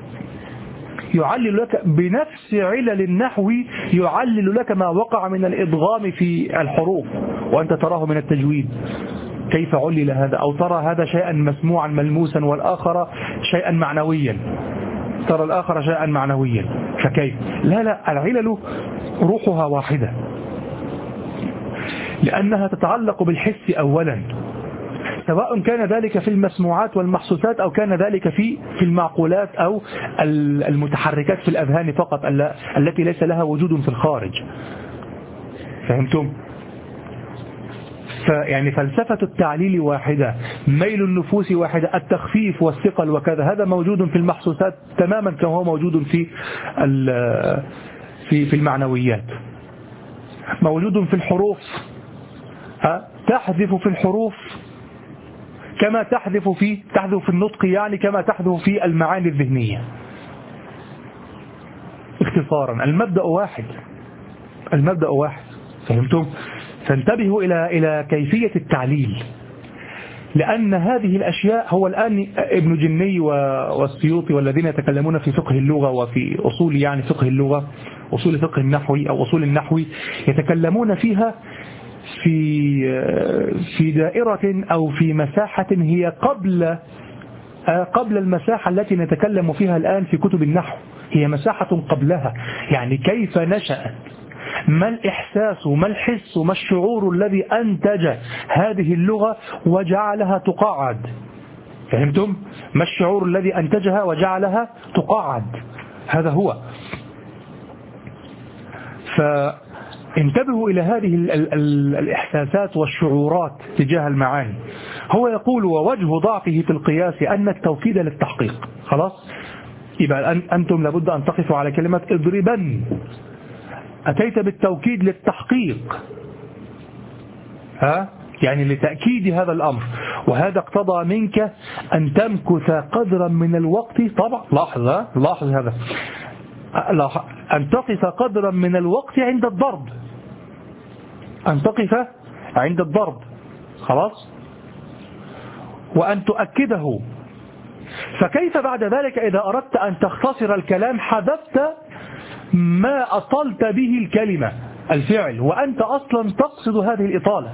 يعلل لك بنفس علل النحو، يعلل لك ما وقع من الإدغام في الحروف وأنت تراه من التجويد. كيف علل هذا؟ أو ترى هذا شيئا مسموعا ملموسا والآخر شيئا معنويا، ترى الآخر شيئا معنويا، فكيف؟ لا لا، العلل روحها واحدة، لأنها تتعلق بالحس أولا، سواء كان ذلك في المسموعات والمحسوسات أو كان ذلك في في المعقولات أو المتحركات في الأذهان فقط التي ليس لها وجود في الخارج. فهمتم؟ فيعني فلسفة التعليل واحدة، ميل النفوس واحدة، التخفيف والثقل وكذا، هذا موجود في المحسوسات تماما كما هو موجود في في في المعنويات. موجود في الحروف، تحذف في الحروف كما تحذف في تحذف في النطق، يعني كما تحذف في المعاني الذهنية. اختصارا المبدأ واحد، المبدأ واحد. فهمتم؟ فانتبهوا إلى إلى كيفية التعليل، لأن هذه الأشياء هو الآن ابن جني والسيوطي والذين يتكلمون في فقه اللغة وفي أصول يعني فقه اللغة، أصول فقه النحوي أو أصول النحوي، يتكلمون فيها في في دائرة أو في مساحة هي قبل قبل المساحة التي نتكلم فيها الآن في كتب النحو، هي مساحة قبلها. يعني كيف نشأت، ما الإحساس، ما الحس، ما الشعور الذي أنتج هذه اللغة وجعلها تقاعد. فهمتم؟ ما الشعور الذي أنتجها وجعلها تقاعد، هذا هو. فانتبهوا إلى هذه ال ال ال الإحساسات والشعورات تجاه المعاني. هو يقول ووجه ضعفه في القياس أن التوكيد للتحقيق. خلاص، يبقى أنتم لابد أن تقفوا على كلمة اضربن، أتيت بالتوكيد للتحقيق، ها؟ يعني لتأكيد هذا الأمر، وهذا اقتضى منك أن تمكث قدرا من الوقت. طبعا لاحظ لاحظ هذا، أن تقف قدرا من الوقت عند الضرب، أن تقف عند الضرب، خلاص، وأن تؤكده. فكيف بعد ذلك إذا أردت أن تختصر الكلام حذفت ما أطلت به الكلمة الفعل وأنت أصلا تقصد هذه الإطالة؟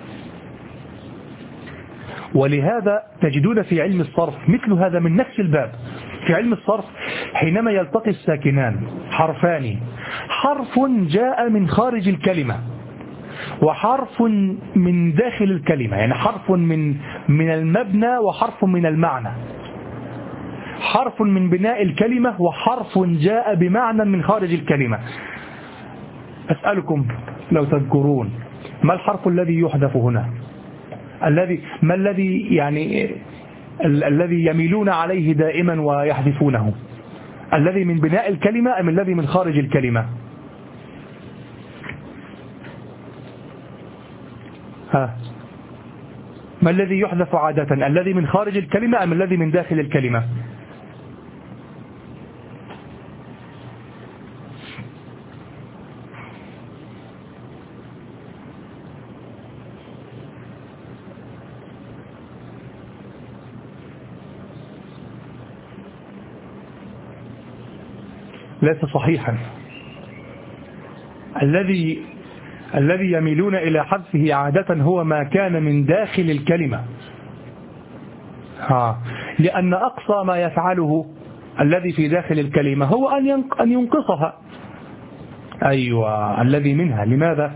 ولهذا تجدون في علم الصرف مثل هذا من نفس الباب. في علم الصرف حينما يلتقي الساكنان حرفان، حرف جاء من خارج الكلمة وحرف من داخل الكلمة، يعني حرف من من المبنى وحرف من المعنى، حرف من بناء الكلمة وحرف جاء بمعنى من خارج الكلمة. أسألكم لو تذكرون ما الحرف الذي يحذف هنا؟ الذي ما الذي يعني ال الذي يميلون عليه دائما ويحذفونه؟ الذي من بناء الكلمة أم الذي من خارج الكلمة؟ ها، ما الذي يحذف عادة؟ الذي من خارج الكلمة أم الذي من داخل الكلمة؟ ليس صحيحا. الذي الذي يميلون إلى حذفه عادة هو ما كان من داخل الكلمة، ها، لأن أقصى ما يفعله الذي في داخل الكلمة هو أن أن ينقصها. أيوة، الذي منها. لماذا؟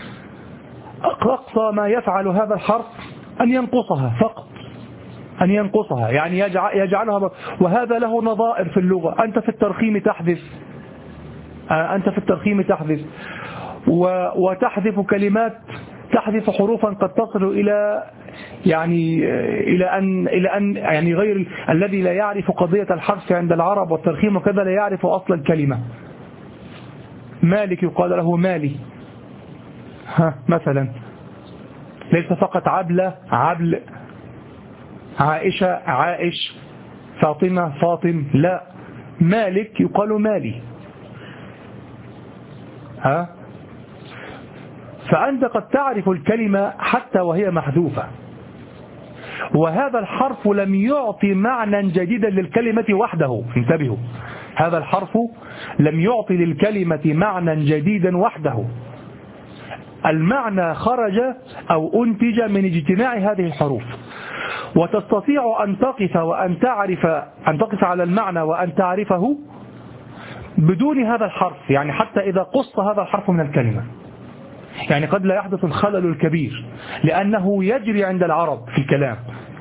أقصى ما يفعل هذا الحرف أن ينقصها فقط، أن ينقصها، يعني يجعلها. وهذا له نظائر في اللغة. أنت في الترخيم تحذف، أنت في الترخيم تحذف وتحذف كلمات، تحذف حروفا قد تصل إلى يعني إلى أن إلى أن يعني غير الذي لا يعرف قضية الحذف عند العرب والترخيم وكذا لا يعرف أصل الكلمة. مالك يقال له مالي، ها مثلا. ليس فقط عبلة عبل، عائشة عائش، فاطمة فاطم، لا، مالك يقال مالي. ها، فأنت قد تعرف الكلمة حتى وهي محذوفة، وهذا الحرف لم يعطي معنى جديدا للكلمة وحده. انتبهوا، هذا الحرف لم يعطي للكلمة معنى جديدا وحده، المعنى خرج أو أنتج من اجتماع هذه الحروف. وتستطيع أن تقف وأن تعرف أن تقف على المعنى وأن تعرفه بدون هذا الحرف، يعني حتى إذا قص هذا الحرف من الكلمة، يعني قد لا يحدث الخلل الكبير لأنه يجري عند العرب في الكلام.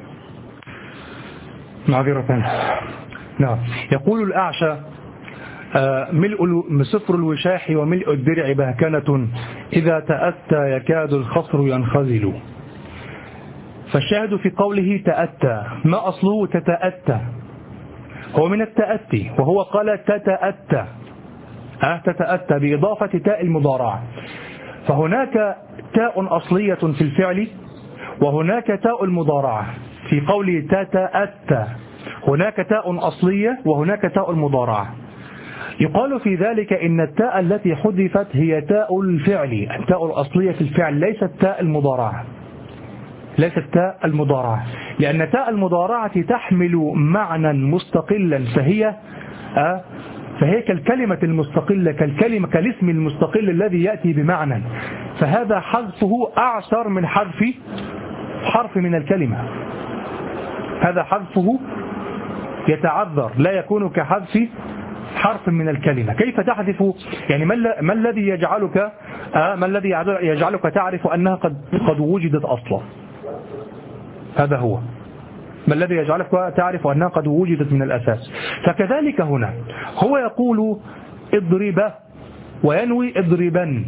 معذرة. نعم. يقول الأعشى: ملء سفر الوشاح وملء الدرع بهكنة، إذا تأتى يكاد الخصر ينخزل. فالشاهد في قوله تأتى، ما أصله تتأتى؟ هو من التأتي، وهو قال تتأتى، أه تتأتى بإضافة تاء المضارعة. فهناك تاء أصلية في الفعل، وهناك تاء المضارعة. في قوله تتأتى هناك تاء أصلية وهناك تاء المضارعة. يقال في ذلك إن التاء التي حذفت هي تاء الفعل، التاء الأصلية في الفعل، ليست تاء المضارعة، ليست تاء المضارعة، لأن تاء المضارعة تحمل معنى مستقلا، فهي أه فهي كالكلمة المستقلة، كالكلمة كالاسم المستقل الذي يأتي بمعنى، فهذا حذفه أعسر من حذف حرف من الكلمة. هذا حذفه يتعذر، لا يكون كحذف حرف من الكلمة. كيف تحذف؟ يعني ما الذي يجعلك آه ما الذي يجعلك تعرف أنها قد قد وجدت أصلا؟ هذا هو ما الذي يجعلك تعرف أنها قد وجدت من الأساس. فكذلك هنا هو يقول اضرب وينوي اضربا.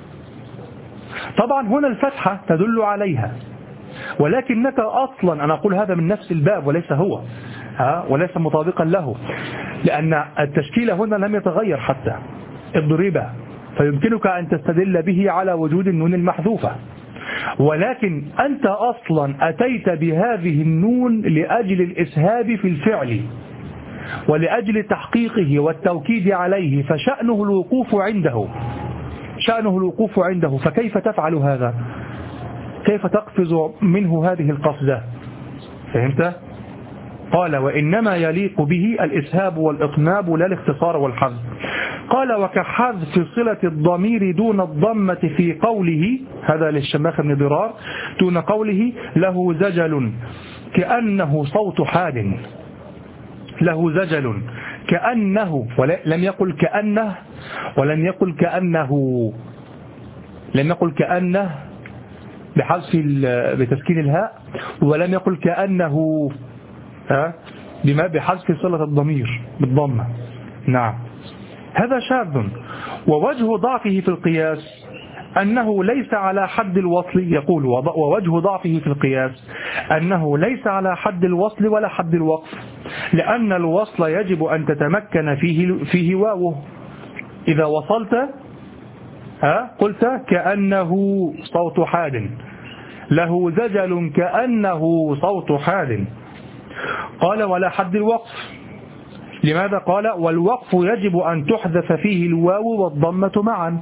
طبعا هنا الفتحة تدل عليها، ولكنك أصلا، أنا أقول هذا من نفس الباب وليس هو ها وليس مطابقا له، لأن التشكيل هنا لم يتغير حتى اضرب، فيمكنك أن تستدل به على وجود النون المحذوفة، ولكن أنت أصلا أتيت بهذه النون لأجل الإسهاب في الفعل ولأجل تحقيقه والتوكيد عليه، فشأنه الوقوف عنده شأنه الوقوف عنده فكيف تفعل هذا؟ كيف تقفز منه هذه القفزة؟ فهمت؟ قال وإنما يليق به الإسهاب والإطناب لا الاختصار والحذف. قال وكحذف صلة الضمير دون الضمة في قوله، هذا للشماخ بن ضرار، دون قوله له زجل كأنه صوت حاد، له زجل كأنه، ولم يقل كأنه ولم يقل كأنه لم يقل كأنه بحذف بتسكين الهاء، ولم يقل كأنه ها بما بحذف صلة الضمير بالضمة. نعم، هذا شاذ. ووجه ضعفه في القياس أنه ليس على حد الوصل، يقول ووجه ضعفه في القياس أنه ليس على حد الوصل ولا حد الوقف، لأن الوصل يجب أن تتمكن فيه فيه واوه. إذا وصلت ها قلت كأنه صوت حاد، له زجل كأنه صوت حاد. قال ولا حد الوقف. لماذا؟ قال والوقف يجب أن تحذف فيه الواو والضمة معا.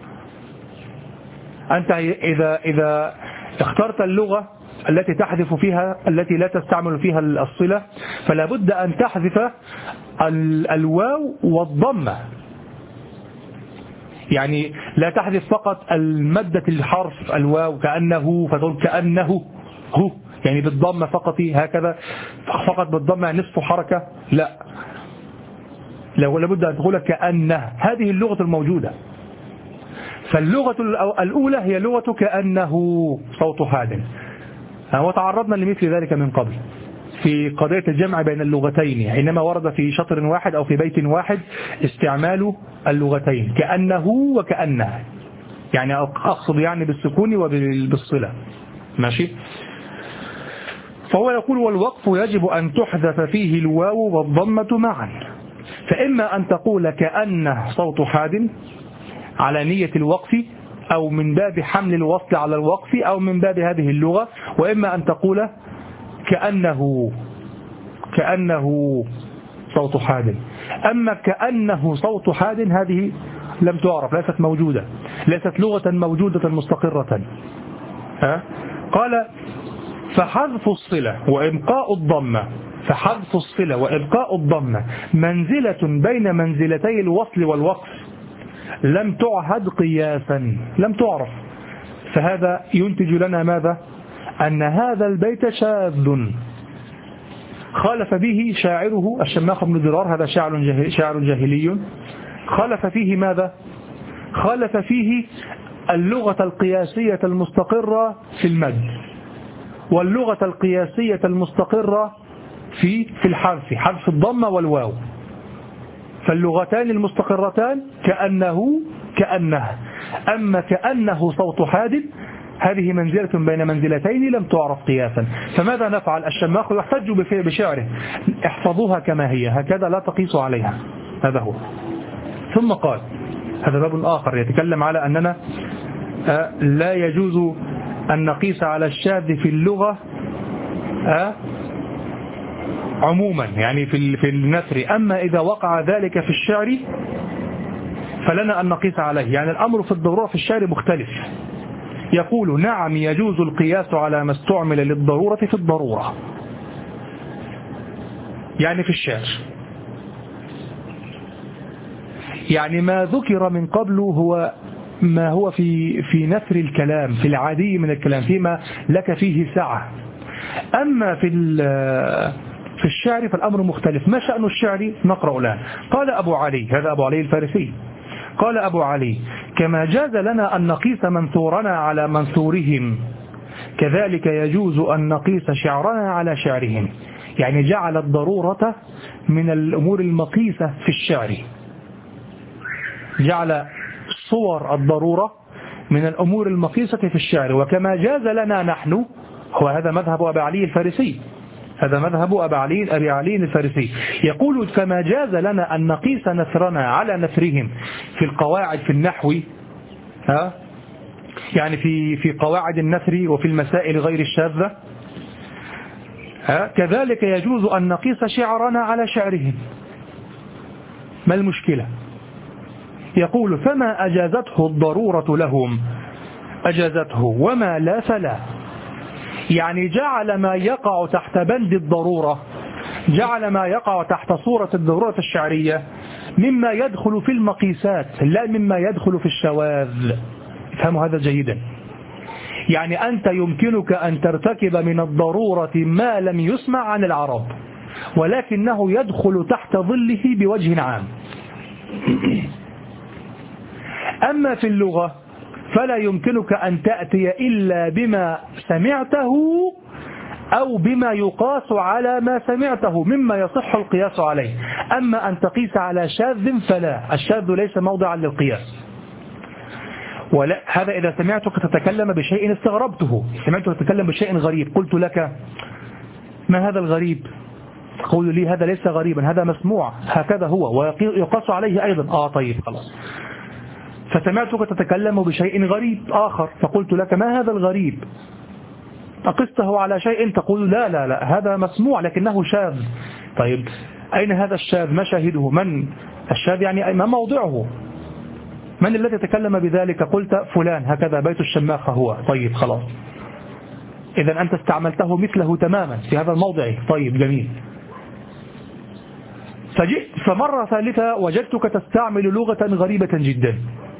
أنت إذا إذا اخترت اللغة التي تحذف فيها التي لا تستعمل فيها الصلة، فلا بد أن تحذف الواو والضمة، يعني لا تحذف فقط المادة الحرف الواو كأنه فتقول كأنه هو، يعني بالضمة فقط هكذا، فقط بالضمة نصف حركة، لا، لابد أن تقول كأنه. هذه اللغة الموجودة. فاللغة الأولى هي لغة كأنه صوت حاد، وتعرضنا لمثل ذلك من قبل في قضية الجمع بين اللغتين، حينما ورد في شطر واحد أو في بيت واحد استعمال اللغتين كأنه وكأنه، يعني أقصد يعني بالسكون وبالصلة. ماشي. فهو يقول والوقف يجب أن تحذف فيه الواو والضمة معا، فإما أن تقول كأنه صوت حاد على نية الوقف، أو من باب حمل الوصل على الوقف، أو من باب هذه اللغة. وإما أن تقول كأنه كأنه صوت حاد. أما كأنه صوت حاد هذه لم تعرف، ليست موجودة، ليست لغة موجودة مستقرة. ها؟ قال فحذف الصلة وإبقاء الضمة فحذف الصلة وإبقاء الضمة منزلة بين منزلتي الوصل والوقف، لم تعهد قياسا، لم تعرف. فهذا ينتج لنا ماذا؟ أن هذا البيت شاذ خالف به شاعره الشماخ بن درار، هذا شاعر جاهلي, شاعر جاهلي خالف فيه ماذا؟ خالف فيه اللغة القياسية المستقرة في المد، واللغة القياسية المستقرة في في الحذف، حذف الضمة والواو. فاللغتان المستقرتان كأنه كأنه. أما كأنه صوت حاد هذه منزلة بين منزلتين لم تعرف قياسا. فماذا نفعل؟ الشماخ يحتج بشعره احفظوها كما هي هكذا لا تقيسوا عليها. هذا هو. ثم قال هذا باب آخر يتكلم على أننا لا يجوز أن نقيس على الشاذ في اللغة عموما، يعني في في النثر. أما إذا وقع ذلك في الشعر فلنا أن نقيس عليه. يعني الأمر في الضرورة في الشعر مختلف. يقول نعم يجوز القياس على ما استعمل للضرورة في الضرورة، يعني في الشعر. يعني ما ذكر من قبل هو ما هو في في نثر الكلام، في العادي من الكلام، فيما لك فيه سعة. أما في في الشعر فالأمر مختلف. ما شأن الشعر؟ نقرأ الآن. قال أبو علي، هذا أبو علي الفارسي، قال أبو علي كما جاز لنا أن نقيس منثورنا على منثورهم كذلك يجوز أن نقيس شعرنا على شعرهم. يعني جعل الضرورة من الأمور المقيسة في الشعر، جعل صور الضرورة من الأمور المقيسة في الشعر. وكما جاز لنا نحن، هو هذا مذهب أبي علي الفارسي، هذا مذهب أبي علي أبي علي الفارسي، يقول كما جاز لنا أن نقيس نثرنا على نثرهم في القواعد في النحو، ها يعني في في قواعد النثر وفي المسائل غير الشاذة، ها كذلك يجوز أن نقيس شعرنا على شعرهم. ما المشكلة؟ يقول فما أجازته الضرورة لهم أجازته وما لا فلا. يعني جعل ما يقع تحت بند الضرورة، جعل ما يقع تحت صورة الضرورة الشعرية مما يدخل في المقيسات لا مما يدخل في الشواذ. افهموا هذا جيدا. يعني أنت يمكنك أن ترتكب من الضرورة ما لم يسمع عن العرب، ولكنه يدخل تحت ظله بوجه عام. أما في اللغة فلا يمكنك أن تأتي إلا بما سمعته أو بما يقاس على ما سمعته مما يصح القياس عليه. أما أن تقيس على شاذ فلا، الشاذ ليس موضعا للقياس. ولا هذا إذا سمعتك تتكلم بشيء استغربته، سمعتك تتكلم بشيء غريب، قلت لك ما هذا الغريب؟ تقول لي هذا ليس غريبا، هذا مسموع، هكذا هو ويقاس عليه أيضا. آه طيب خلاص. فسمعتك تتكلم بشيء غريب آخر، فقلت لك ما هذا الغريب؟ أقسته على شيء، تقول لا لا لا هذا مسموع لكنه شاذ. طيب أين هذا الشاذ؟ ما شاهده؟ من الشاذ؟ يعني ما موضعه؟ من الذي تكلم بذلك؟ قلت فلان، هكذا بيت الشماخ هو. طيب خلاص، إذا أنت استعملته مثله تماما في هذا الموضع. طيب جميل. فجئت فمرة ثالثة وجدتك تستعمل لغة غريبة جدا،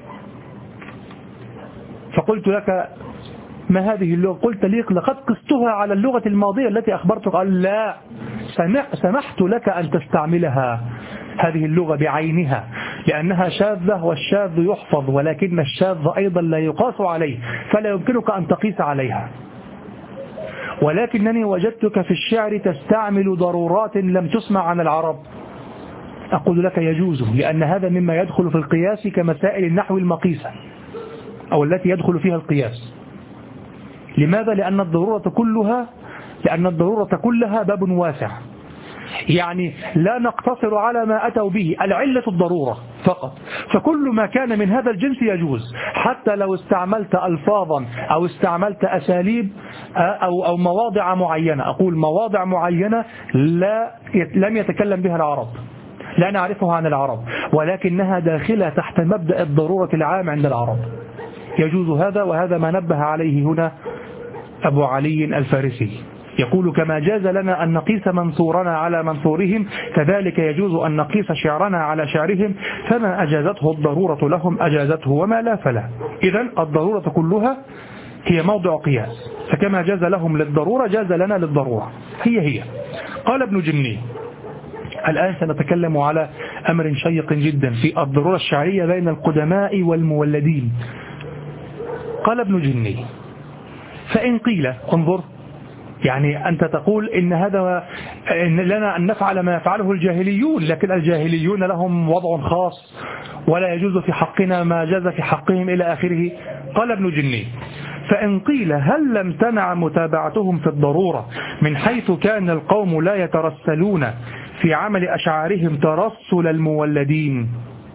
فقلت لك ما هذه اللغة؟ قلت لي لقد قستها على اللغة الماضية التي أخبرتك. قال لا، سمحت لك أن تستعملها هذه اللغة بعينها لأنها شاذة، والشاذ يحفظ ولكن الشاذ أيضا لا يقاس عليه، فلا يمكنك أن تقيس عليها. ولكنني وجدتك في الشعر تستعمل ضرورات لم تسمع عن العرب. أقول لك يجوز، لأن هذا مما يدخل في القياس كمسائل النحو المقيسة أو التي يدخل فيها القياس. لماذا؟ لأن الضرورة كلها لأن الضرورة كلها باب واسع. يعني لا نقتصر على ما أتوا به، العلة الضرورة، فقط. فكل ما كان من هذا الجنس يجوز، حتى لو استعملت ألفاظا أو استعملت أساليب أو أو مواضع معينة. أقول مواضع معينة لا لم يتكلم بها العرب، لا نعرفها عن العرب، ولكنها داخلة تحت مبدأ الضرورة العام عند العرب، يجوز هذا. وهذا ما نبه عليه هنا أبو علي الفارسي، يقول كما جاز لنا أن نقيس منثورنا على منثورهم كذلك يجوز أن نقيس شعرنا على شعرهم، فما أجازته الضرورة لهم أجازته وما لا فلا. إذن الضرورة كلها هي موضع قياس، فكما جاز لهم للضرورة جاز لنا للضرورة، هي هي. قال ابن جني: الآن سنتكلم على أمر شيق جدا في الضرورة الشعرية بين القدماء والمولدين. قال ابن جني: فإن قيل، انظر، يعني أنت تقول إن هذا إن لنا أن نفعل ما يفعله الجاهليون، لكن الجاهليون لهم وضع خاص ولا يجوز في حقنا ما جاز في حقهم إلى آخره. قال ابن جني: فإن قيل هل لم تنع متابعتهم في الضرورة من حيث كان القوم لا يترسلون في عمل أشعارهم ترسل المولدين؟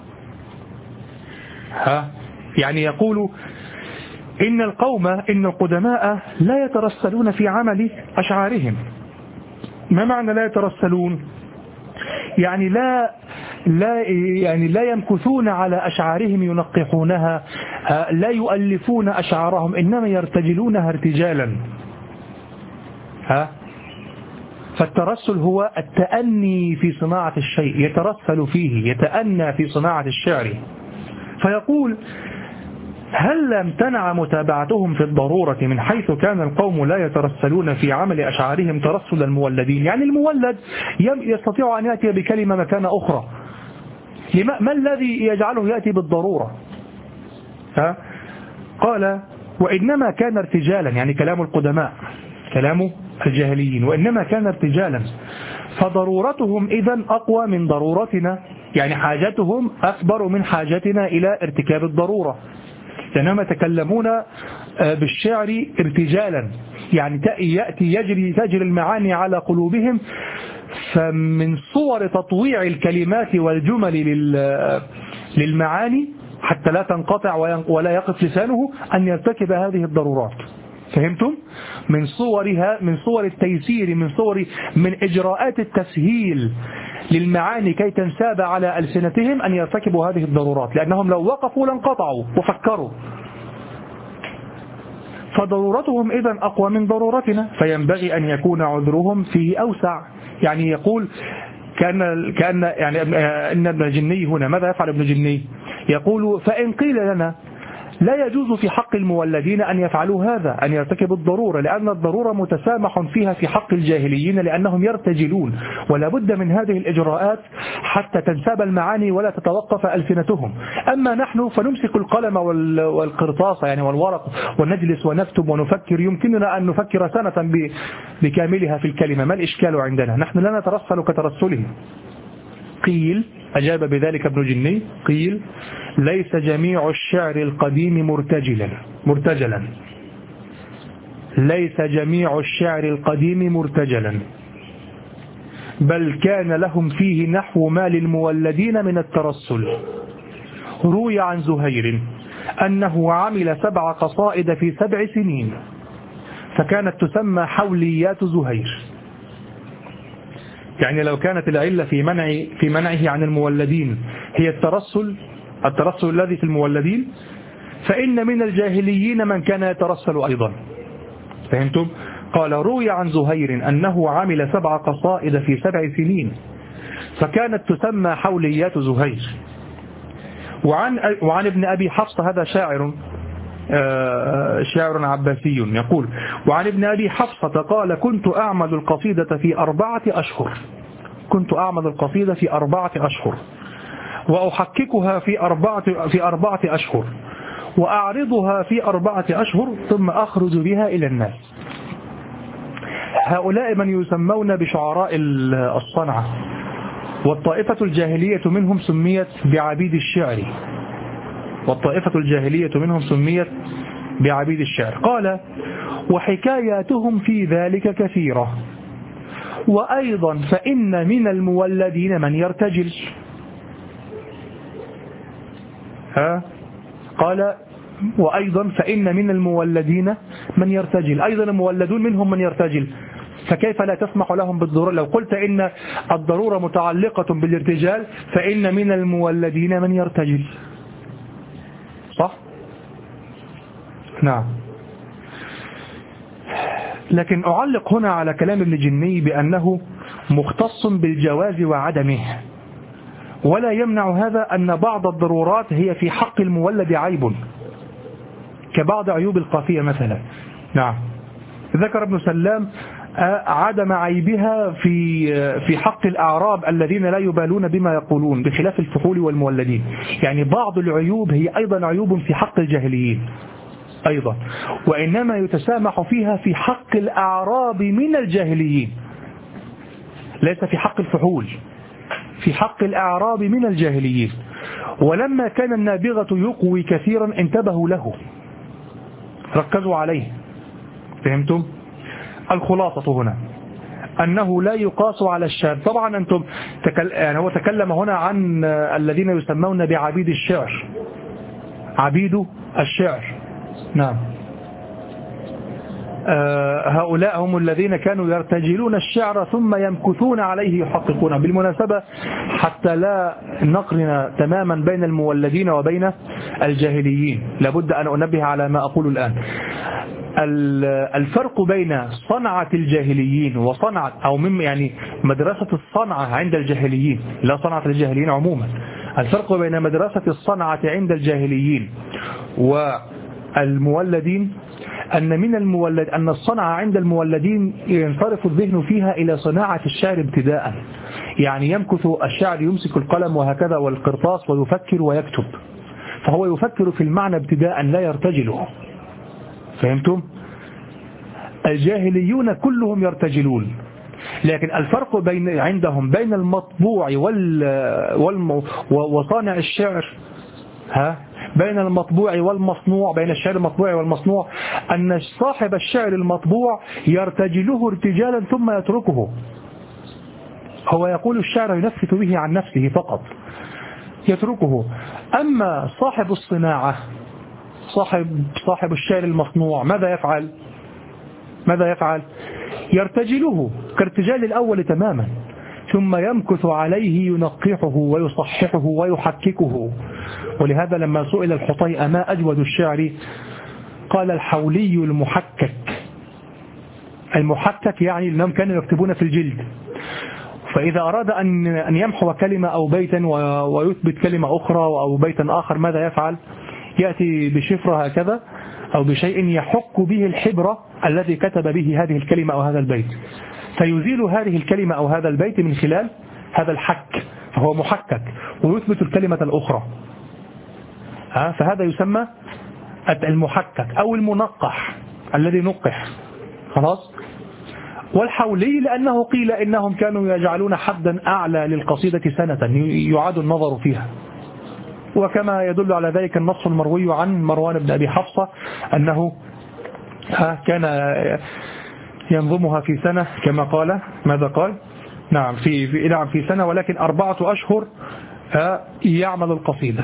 ها يعني يقول إن القوم إن القدماء لا يترسلون في عمل أشعارهم. ما معنى لا يترسلون؟ يعني لا لا يعني لا يمكثون على أشعارهم ينقحونها، لا يؤلفون أشعارهم، إنما يرتجلونها ارتجالا. ها فالترسل هو التأني في صناعة الشيء، يترسل فيه، يتأنى في صناعة الشعر. فيقول: هل لم تنع متابعتهم في الضرورة من حيث كان القوم لا يترسلون في عمل أشعارهم ترسل المولدين؟ يعني المولد يستطيع أن يأتي بكلمة مكان أخرى، ما الذي يجعله يأتي بالضرورة؟ ها؟ قال: وإنما كان ارتجالا، يعني كلام القدماء، كلام الجاهليين، وإنما كان ارتجالا، فضرورتهم إذن أقوى من ضرورتنا، يعني حاجتهم أكبر من حاجتنا إلى ارتكاب الضرورة، لأنهم يتكلمون بالشعر ارتجالا، يعني يأتي يجري تجري المعاني على قلوبهم. فمن صور تطويع الكلمات والجمل للمعاني حتى لا تنقطع ولا يقف لسانه أن يرتكب هذه الضرورات. فهمتم؟ من صورها، من صور التيسير، من صور من إجراءات التسهيل للمعاني كي تنساب على ألسنتهم أن يرتكبوا هذه الضرورات، لأنهم لو وقفوا لانقطعوا وفكروا. فضرورتهم إذن أقوى من ضرورتنا، فينبغي أن يكون عذرهم فيه أوسع. يعني يقول كأن كأن يعني إن ابن جني هنا ماذا يفعل ابن جني؟ يقول: فإن قيل لنا لا يجوز في حق المولدين أن يفعلوا هذا، أن يرتكبوا الضرورة، لأن الضرورة متسامح فيها في حق الجاهليين لأنهم يرتجلون، ولا بد من هذه الإجراءات حتى تنساب المعاني ولا تتوقف ألسنتهم. أما نحن فنمسك القلم والقرطاس يعني والورق ونجلس ونكتب ونفكر، يمكننا أن نفكر سنة بكاملها في الكلمة، ما الإشكال عندنا؟ نحن لا نترسل كترسلهم. قيل، أجاب بذلك ابن جني، قيل: ليس جميع الشعر القديم مرتجلا مرتجلا ليس جميع الشعر القديم مرتجلا، بل كان لهم فيه نحو ما للمولدين من الترسل. روي عن زهير أنه عمل سبع قصائد في سبع سنين، فكانت تسمى حوليات زهير. يعني لو كانت العلة في منع في منعه عن المولدين هي الترسل الترسل الذي في المولدين، فإن من الجاهليين من كان يترسل أيضا. فهمتم؟ قال: روي عن زهير أنه عمل سبع قصائد في سبع سنين، فكانت تسمى حوليات زهير. وعن وعن ابن أبي حفص، هذا شاعر شاعر عباسي، يقول: وعن ابن أبي حفصة قال: كنت أعمل القصيدة في أربعة أشهر كنت أعمل القصيدة في أربعة أشهر وأحككها في أربعة في أربعة أشهر وأعرضها في أربعة أشهر ثم أخرج بها إلى الناس. هؤلاء من يسمون بشعراء الصنعة، والطائفة الجاهلية منهم سميت بعبيد الشعر والطائفة الجاهلية منهم سميت بعبيد الشعر. قال: وحكاياتهم في ذلك كثيرة، وأيضا فإن من المولدين من يرتجل. ها قال وأيضا فإن من المولدين من يرتجل، أيضا المولدون منهم من يرتجل، فكيف لا تسمح لهم بالضرورة؟ لو قلت إن الضرورة متعلقة بالارتجال فإن من المولدين من يرتجل، صح؟ نعم. لكن أعلق هنا على كلام ابن جني بأنه مختص بالجواز وعدمه، ولا يمنع هذا أن بعض الضرورات هي في حق المولد عيب، كبعض عيوب القافية مثلا. نعم. ذكر ابن سلام عدم عيبها في في حق الأعراب الذين لا يبالون بما يقولون بخلاف الفحول والمولدين. يعني بعض العيوب هي أيضا عيوب في حق الجاهليين أيضا، وإنما يتسامح فيها في حق الأعراب من الجاهليين، ليس في حق الفحول، في حق الأعراب من الجاهليين. ولما كان النابغة يقوي كثيرا انتبهوا له، ركزوا عليه. فهمتم؟ الخلاصة هنا أنه لا يقاس على الشاذ. طبعا أنتم تكل... يعني هو تكلم هنا عن الذين يسمون بعبيد الشعر، عبيد الشعر. نعم. آه هؤلاء هم الذين كانوا يرتجلون الشعر ثم يمكثون عليه يحققون. بالمناسبة حتى لا نقرن تماما بين المولدين وبين الجاهليين، لابد أن أنبه على ما أقول الآن. الفرق بين صنعة الجاهليين وصنعة أو من يعني مدرسة الصنعة عند الجاهليين، لا صنعة الجاهليين عموما، الفرق بين مدرسة الصنعة عند الجاهليين والمولدين أن من المولد أن الصنعة عند المولدين ينصرف الذهن فيها إلى صناعة الشعر ابتداء، يعني يمكث الشاعر يمسك القلم وهكذا والقرطاس ويفكر ويكتب، فهو يفكر في المعنى ابتداء لا يرتجله. فهمتم؟ الجاهليون كلهم يرتجلون، لكن الفرق بين عندهم بين المطبوع وال والم وصانع الشعر، ها بين المطبوع والمصنوع، بين الشعر المطبوع والمصنوع، أن صاحب الشعر المطبوع يرتجله ارتجالا ثم يتركه. هو يقول الشعر ينفث به عن نفسه فقط، يتركه. أما صاحب الصناعة، صاحب صاحب الشعر المصنوع ماذا يفعل؟ ماذا يفعل؟ يرتجله كارتجال الأول تماما، ثم يمكث عليه ينقحه ويصححه ويحككه. ولهذا لما سئل الحطيئة ما أجود الشعر قال الحولي المحكك. المحكك يعني أنهم كانوا يكتبون في الجلد، فإذا أراد أن أن يمحو كلمة أو بيتا ويثبت كلمة أخرى أو بيتا آخر ماذا يفعل؟ يأتي بشفرة هكذا أو بشيء يحك به الحبر الذي كتب به هذه الكلمة أو هذا البيت، فيزيل هذه الكلمة أو هذا البيت من خلال هذا الحك، فهو محكك ويثبت الكلمة الأخرى. ها فهذا يسمى المحكك أو المنقح الذي نقح. خلاص. والحولي لأنه قيل إنهم كانوا يجعلون حدا أعلى للقصيدة سنة يعاد النظر فيها، وكما يدل على ذلك النص المروي عن مروان بن أبي حفصة أنه كان ينظمها في سنة كما قال. ماذا قال؟ نعم في في نعم في سنة، ولكن أربعة أشهر يعمل القصيدة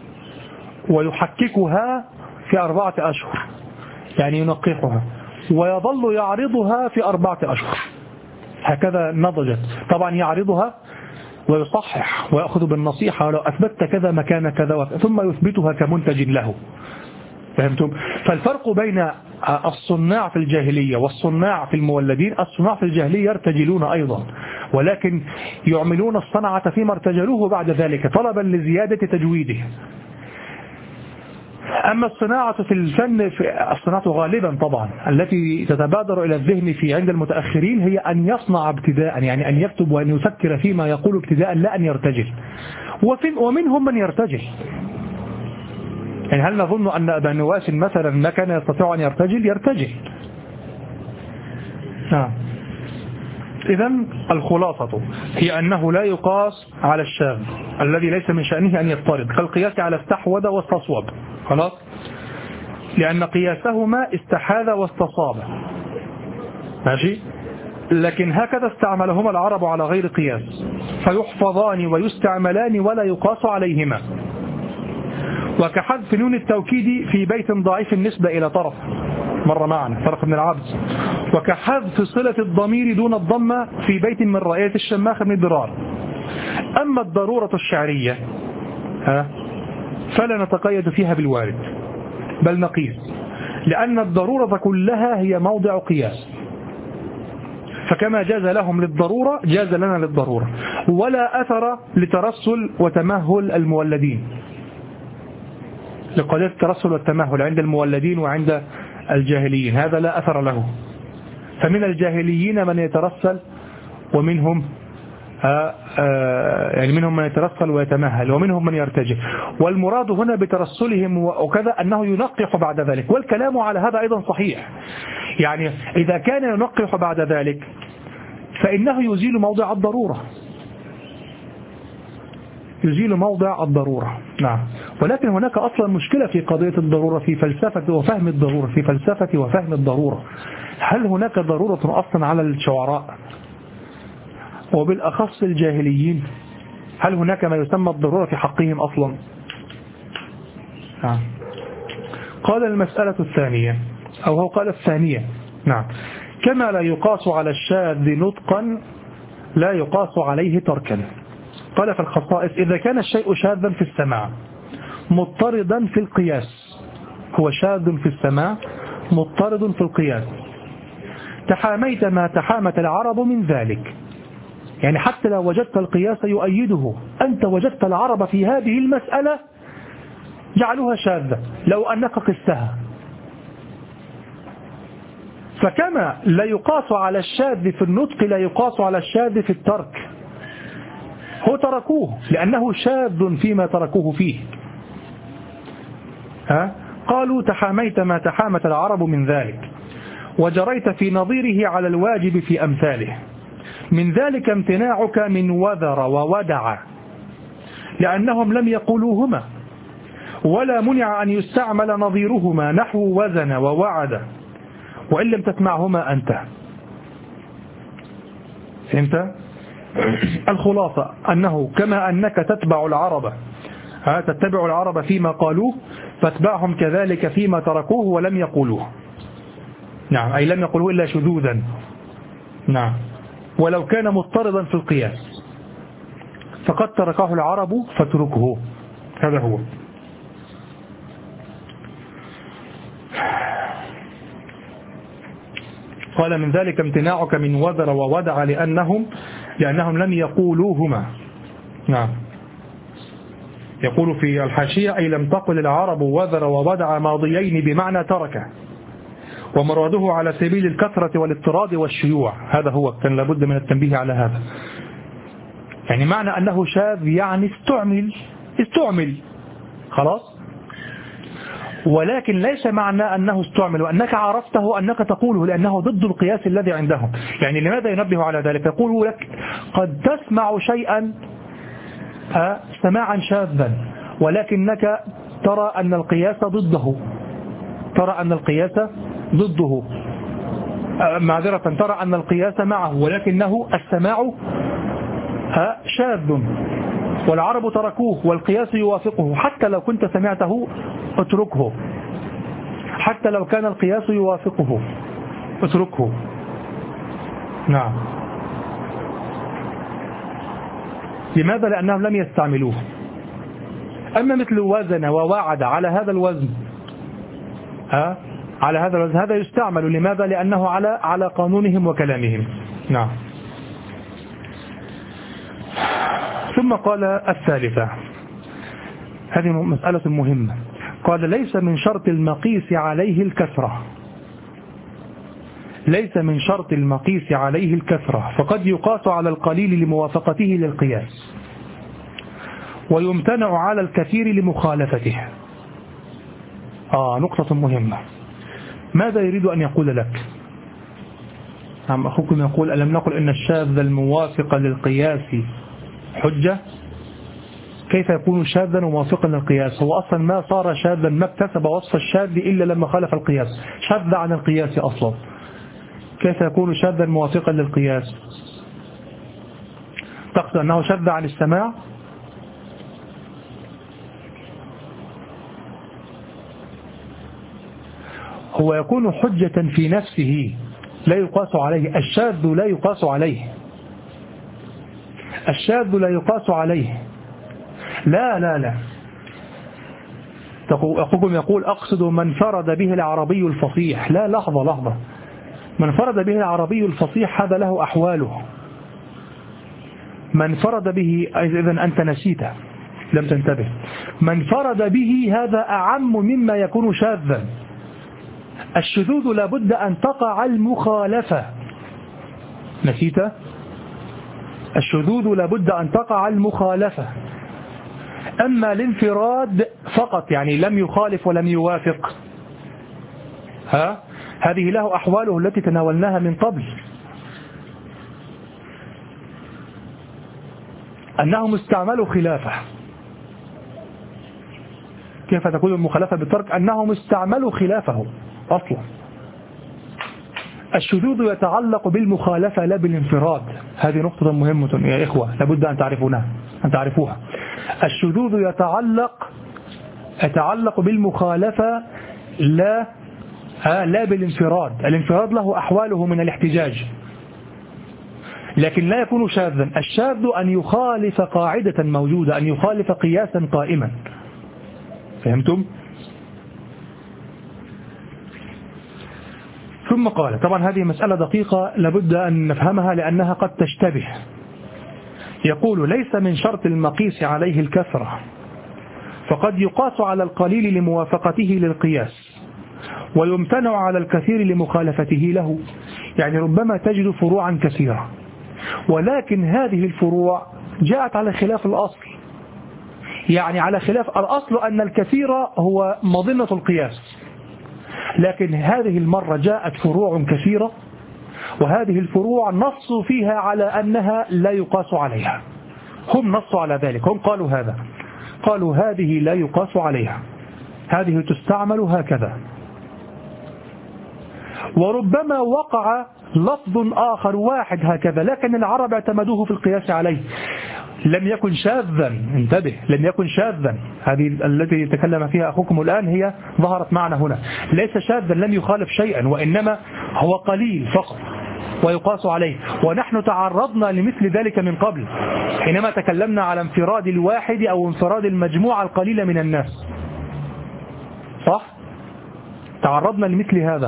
ويحككها في أربعة أشهر، يعني ينقحها ويظل يعرضها في أربعة أشهر، هكذا نضجت. طبعا يعرضها ويصحح ويأخذ بالنصيحة ولو أثبتت كذا مكان كذا، ثم يثبتها كمنتج له. فهمتم؟ فالفرق بين الصناع في الجاهلية والصناع في المولدين، الصناع في الجاهلية يرتجلون أيضا، ولكن يعملون الصنعة فيما ارتجلوه بعد ذلك طلبا لزيادة تجويده. أما الصناعة في الفن، في الصناعة غالبا طبعا التي تتبادر إلى الذهن في عند المتأخرين هي أن يصنع ابتداء، يعني أن يكتب وأن يفكر فيما يقول ابتداء لا أن يرتجل. ومنهم من يرتجل، يعني هل نظن أن أبا نواس مثلا ما كان يستطيع أن يرتجل؟ يرتجل. آه. إذن الخلاصة هي أنه لا يقاس على الشاذ الذي ليس من شأنه أن يفترض، كالقياس على استحوذ واستصوب. خلاص، لأن قياسهما استحاذ واستصاب، ماشي، لكن هكذا استعملهما العرب على غير قياس، فيحفظان ويستعملان ولا يقاس عليهما. وكحذف نون التوكيد في بيت ضعيف النسبة إلى طرف، مر معنا طرف من العبد. وكحذف صلة الضمير دون الضمة في بيت من رأية الشماخ بن الضرار. أما الضرورة الشعرية ها فلا نتقيد فيها بالوارد بل نقيس، لأن الضرورة كلها هي موضع قياس، فكما جاز لهم للضرورة جاز لنا للضرورة، ولا أثر لترسل وتمهل المولدين، لقضية الترسل والتمهل عند المولدين وعند الجاهليين هذا لا أثر له. فمن الجاهليين من يترسل ومنهم آآ آآ يعني منهم من يترسل ويتمهل ومنهم من يرتجف، والمراد هنا بترسلهم وكذا أنه ينقح بعد ذلك، والكلام على هذا أيضا صحيح. يعني إذا كان ينقح بعد ذلك فإنه يزيل موضع الضرورة، يزيل موضع الضرورة. نعم. ولكن هناك أصلا مشكلة في قضية الضرورة في فلسفة وفهم الضرورة، في فلسفة وفهم الضرورة. هل هناك ضرورة أصلا على الشعراء وبالأخص الجاهليين؟ هل هناك ما يسمى الضرورة في حقهم أصلا؟ نعم. قال المسألة الثانية أو هو قال الثانية نعم كما لا يقاس على الشاذ نطقا لا يقاس عليه تركا. قال في الخصائص إذا كان الشيء شاذا في السماع مضطردا في القياس، هو شاذ في السماع مضطرد في القياس، تحاميت ما تحامت العرب من ذلك، يعني حتى لو وجدت القياس يؤيده أنت وجدت العرب في هذه المسألة جعلوها شاذة لو أنك قستها. فكما لا يقاس على الشاذ في النطق لا يقاس على الشاذ في الترك، هو تركوه لأنه شاذ فيما تركوه فيه. ها؟ قالوا تحاميت ما تحامت العرب من ذلك وجريت في نظيره على الواجب في أمثاله، من ذلك امتناعك من وذر وودع لأنهم لم يقولوهما، ولا منع أن يستعمل نظيرهما نحو وزن ووعد وإن لم تسمعهما أنت. فهمت؟ الخلاصة أنه كما أنك تتبع العرب ها تتبع العرب فيما قالوه فاتبعهم كذلك فيما تركوه ولم يقولوه. نعم أي لم يقولوه إلا شذوذا. نعم ولو كان مضطردا في القياس فقد تركه العرب فاتركه. هذا هو. قال من ذلك امتناعك من وذر وودع لأنهم لأنهم لم يقولوهما. نعم يقول في الحاشية أي لم تقل العرب وذر وودع ماضيين بمعنى ترك، ومراده على سبيل الكثرة والاضطراد والشيوع. هذا هو كان لابد من التنبيه على هذا. يعني معنى أنه شاذ يعني استعمل استعمل خلاص، ولكن ليس معنى أنه استعمل وأنك عرفته أنك تقوله لأنه ضد القياس الذي عندهم. يعني لماذا ينبه على ذلك؟ يقول لك قد تسمع شيئا سماعا شاذا ولكنك ترى أن القياس ضده، ترى أن القياس ضده معذرة ترى أن القياس معه ولكنه السماع شاذ والعرب تركوه والقياس يوافقه. حتى لو كنت سمعته اتركه، حتى لو كان القياس يوافقه اتركه. نعم. لماذا؟ لأنهم لم يستعملوه. أما مثل وزن ووعد على هذا الوزن ها على هذا الوزن هذا يستعمل. لماذا؟ لأنه على على قانونهم وكلامهم. نعم. ثم قال الثالثة، هذه مسألة مهمة، قال ليس من شرط المقيس عليه الكثرة، ليس من شرط المقيس عليه الكثرة، فقد يقاس على القليل لموافقته للقياس ويمتنع على الكثير لمخالفته. آه نقطة مهمة. ماذا يريد أن يقول لك؟ نعم أخوكم يقول ألم نقل إن الشاذ الموافق للقياس حجة؟ كيف يكون شاذا وموافقا للقياس؟ هو أصلا ما صار شاذا، ما اكتسب وصف الشاذ إلا لما خالف القياس، شذ عن القياس أصلا. كيف يكون شاذا موافقا للقياس؟ تقصد أنه شذ عن السماع؟ هو يكون حجة في نفسه لا يقاس عليه. الشاذ لا يقاس عليه، الشاذ لا يقاس عليه. لا لا لا أخوكم يقول أقصد من فرد به العربي الفصيح. لا، لحظة لحظة، من فرد به العربي الفصيح هذا له أحواله. من فرد به، إذن أنت نسيته لم تنتبه، من فرد به هذا أعم مما يكون شاذا. الشذوذ لابد أن تقع المخالفة، نسيت؟ الشذوذ لابد أن تقع المخالفة. أما الانفراد فقط، يعني لم يخالف ولم يوافق، ها هذه له أحواله التي تناولناها من قبل، أنهم استعملوا خلافه. كيف تكون المخالفة بالترك؟ أنهم استعملوا خلافه أصلا. الشذوذ يتعلق بالمخالفة لا بالانفراد. هذه نقطة مهمة يا إخوة لابد أن تعرفونها، أن تعرفوها. الشذوذ يتعلق يتعلق بالمخالفة لا لا بالانفراد. الانفراد له أحواله من الاحتجاج، لكن لا يكون شاذا. الشاذ أن يخالف قاعدة موجودة، أن يخالف قياسا قائما. فهمتم؟ ثم قال، طبعا هذه مسألة دقيقة لابد أن نفهمها لأنها قد تشتبه. يقول ليس من شرط المقيس عليه الكثرة، فقد يقاس على القليل لموافقته للقياس، ويمتنع على الكثير لمخالفته له. يعني ربما تجد فروعا كثيرة، ولكن هذه الفروع جاءت على خلاف الأصل، يعني على خلاف الأصل أن الكثير هو مظنة القياس، لكن هذه المرة جاءت فروع كثيرة، وهذه الفروع نصوا فيها على أنها لا يقاس عليها. هم نصوا على ذلك، هم قالوا هذا، قالوا هذه لا يقاس عليها، هذه تستعمل هكذا. وربما وقع لفظ آخر واحد هكذا، لكن العرب اعتمدوه في القياس عليه، لم يكن شاذا. انتبه، لم يكن شاذا. هذه التي يتكلم فيها أخوكم الآن هي ظهرت معنا هنا. ليس شاذا، لم يخالف شيئا، وإنما هو قليل فقط ويقاس عليه. ونحن تعرضنا لمثل ذلك من قبل حينما تكلمنا على انفراد الواحد أو انفراد المجموعة القليلة من الناس، صح؟ تعرضنا لمثل هذا.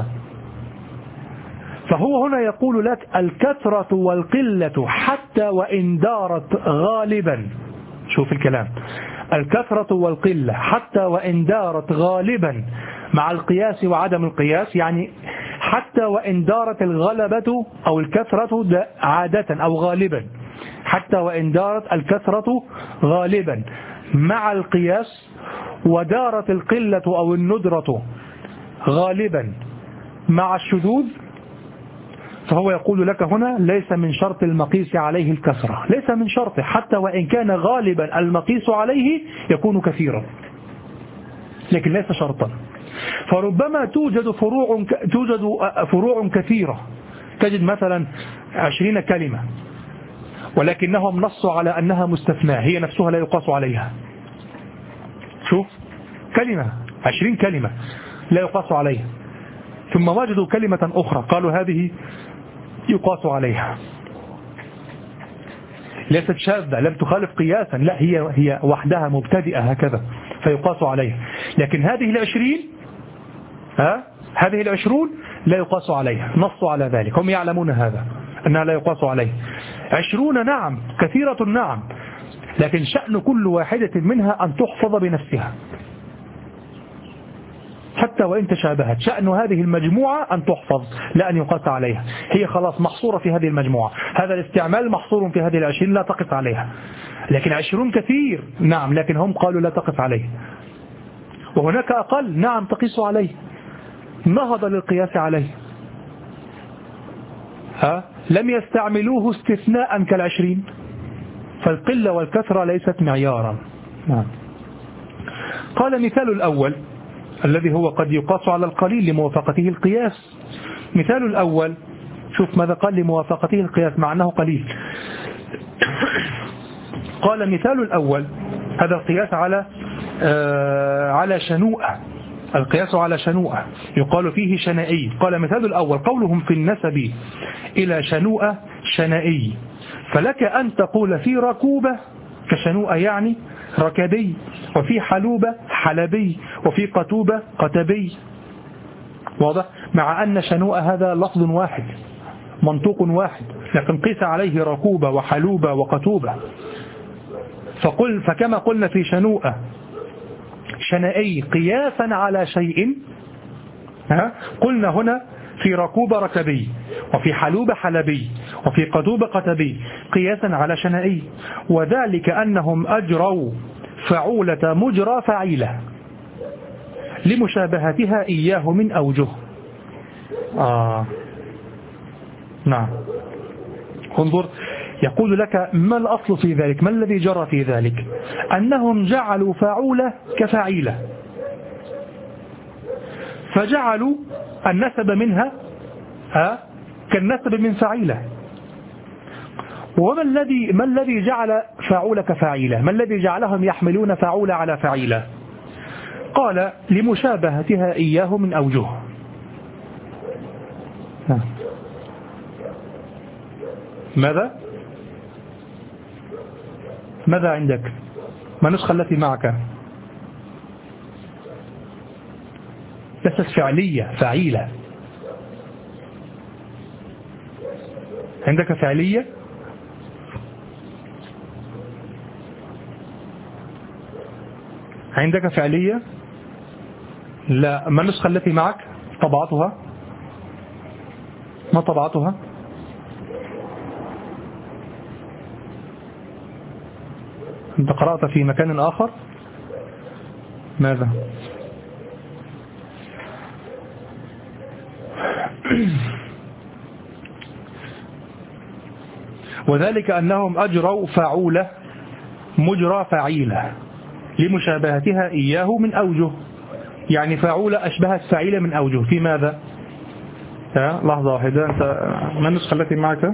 فهو هنا يقول لك الكثرة والقلة حتى وإن دارت غالبا. شوف الكلام، الكثرة والقلة حتى وإن دارت غالبا مع القياس وعدم القياس، يعني حتى وإن دارت الغلبة أو الكثرة عادة أو غالبا، حتى وإن دارت الكثرة غالبا مع القياس، ودارت القلة أو الندرة غالبا مع الشذوذ، فهو يقول لك هنا ليس من شرط المقيس عليه الكثرة، ليس من شرطه، حتى وإن كان غالبا المقيس عليه يكون كثيرا، لكن ليس شرطا. فربما توجد فروع توجد فروع كثيرة، تجد مثلا عشرين كلمة ولكنهم نصوا على أنها مستثناة، هي نفسها لا يقاس عليها. شوف، كلمة عشرين كلمة لا يقاس عليها، ثم وجدوا كلمة أخرى قالوا هذه يقاس عليها، ليست شاذة، لم تخالف قياسا، لا هي هي وحدها مبتدئة هكذا فيقاس عليها. لكن هذه العشرين ها هذه العشرون لا يقاس عليها، نصوا على ذلك، هم يعلمون هذا أنها لا يقاس عليه. عشرون نعم، كثيرة نعم، لكن شأن كل واحدة منها أن تحفظ بنفسها حتى وإن تشابهت. شأن هذه المجموعة أن تحفظ لا أن يقاس عليها، هي خلاص محصورة في هذه المجموعة، هذا الاستعمال محصور في هذه العشرين لا تقف عليها. لكن عشرون كثير نعم، لكن هم قالوا لا تقف عليه. وهناك أقل نعم تقيس عليه، نهض للقياس عليه، ها لم يستعملوه استثناء كالعشرين. فالقلة والكثرة ليست معيارا. نعم. قال مثال الأول الذي هو قد يقاس على القليل لموافقته القياس. مثال الأول، شوف ماذا قال لموافقته القياس مع أنه قليل. قال مثال الأول، هذا القياس على آه على شنوءة، القياس على شنوءة يقال فيه شنائي. قال مثال الأول قولهم في النسب إلى شنوءة شنائي، فلك أن تقول في ركوبة كشنوءة يعني ركبي، وفي حلوبة حلبي، وفي قتوبة قتبي. واضح؟ مع أن شنوءة هذا لفظ واحد منطوق واحد، لكن قيس عليه ركوبة وحلوبة وقتوبة. فقل فكما قلنا في شنوءة شنائي قياسا على شيء، ها قلنا هنا في ركوبة ركبي، وفي حلوبة حلبي، وفي قتوبة قتبي قياسا على شنائي. وذلك أنهم أجروا فعولة مجرى فعيلة لمشابهتها إياه من أوجه. آه. نعم. انظر، يقول لك ما الأصل في ذلك، ما الذي جرى في ذلك؟ أنهم جعلوا فعولة كفعيلة، فجعلوا النسب منها ها كالنسب من فعيلة. وما الذي ما الذي جعل فعولة كفعيلة؟ ما الذي جعلهم يحملون فعولة على فعيلة؟ قال لمشابهتها إياه من أوجه. ماذا؟ ماذا عندك؟ ما النسخة التي معك؟ ليست فعلية، فعيلة. عندك فعلية؟ عندك فعلية؟ لا. ما النسخة التي معك؟ طبعتها؟ ما طبعتها؟ أنت قرأت في مكان آخر؟ ماذا؟ وذلك أنهم أجروا فعولة مجرى فعيلة لمشابهتها إياه من أوجه. يعني فعولة أشبهت فعيلة من أوجه. في ماذا؟ ها لحظة واحدة. أنت ما النسخة التي معك؟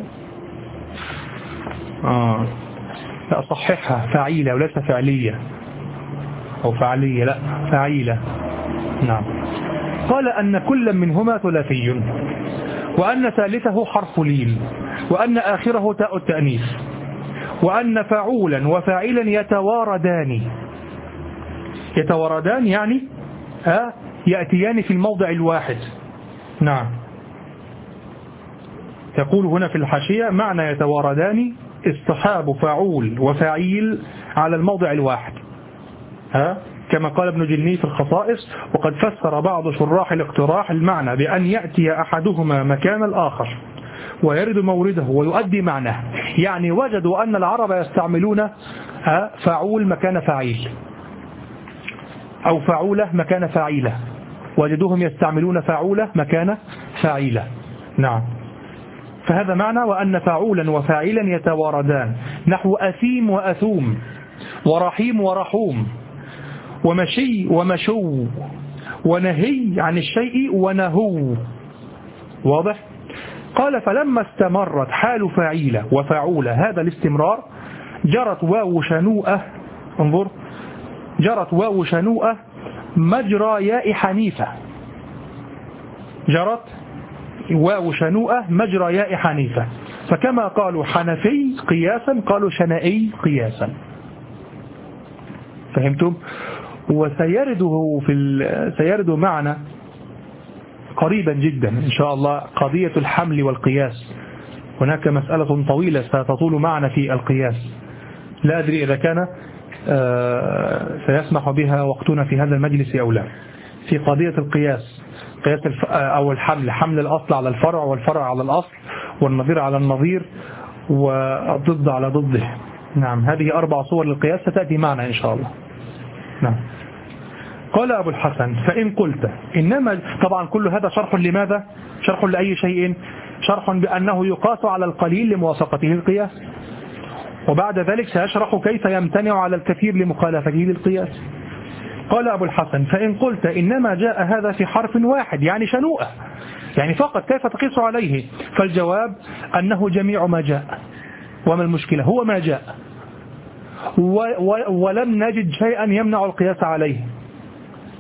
آه لا صححها، فعيلة وليس فعلية أو فعلية، لا فعيلة. نعم. قال أن كل منهما ثلاثي، وأن ثالثه حرف لين، وأن آخره تاء التأنيث، وأن فعولا وفاعلا يتواردان. يتواردان يعني ها يأتيان في الموضع الواحد. نعم. يقول هنا في الحاشية معنى يتواردان اصطحاب فعول وفاعيل على الموضع الواحد، ها كما قال ابن جني في الخصائص. وقد فسر بعض شراح الاقتراح المعنى بأن يأتي أحدهما مكان الآخر ويرد مورده ويؤدي معناه. يعني وجدوا أن العرب يستعملون فعول مكان فعيل، أو فعولة مكان فعيلة، وجدوهم يستعملون فعولة مكان فعيلة. نعم. فهذا معنى وأن فعولا وفاعلا يتواردان، نحو أثيم وأثوم، ورحيم ورحوم، ومشي ومشو، ونهي عن الشيء ونهو. واضح؟ قال فلما استمرت حال فاعيلة وفاعولة هذا الاستمرار جرت واو شنوءة، انظر، جرت واو شنوءة مجرى ياء حنيفة. جرت واو شنوءة مجرى ياء حنيفة، فكما قالوا حنفي قياسا قالوا شنائي قياسا. فهمتم؟ وسيرده في سيرد معنا قريبا جدا إن شاء الله قضية الحمل والقياس. هناك مسألة طويلة ستطول معنا في القياس، لا أدري إذا كان سيسمح بها وقتنا في هذا المجلس أو لا. في قضية القياس، قياس أو الحمل، حمل الأصل على الفرع والفرع على الأصل والنظير على النظير والضد على ضده. نعم. هذه أربع صور للقياس ستأتي معنا إن شاء الله. نعم. قال أبو الحسن فإن قلت إنما، طبعا كل هذا شرح لماذا؟ شرح لأي شيء؟ شرح بأنه يقاس على القليل لموافقته القياس، وبعد ذلك سيشرح كيف يمتنع على الكثير لمخالفته للقياس. قال أبو الحسن فإن قلت إنما جاء هذا في حرف واحد يعني شنوءة، يعني فقط كيف تقيس عليه؟ فالجواب أنه جميع ما جاء. وما المشكلة؟ هو ما جاء ولم نجد شيئا يمنع القياس عليه،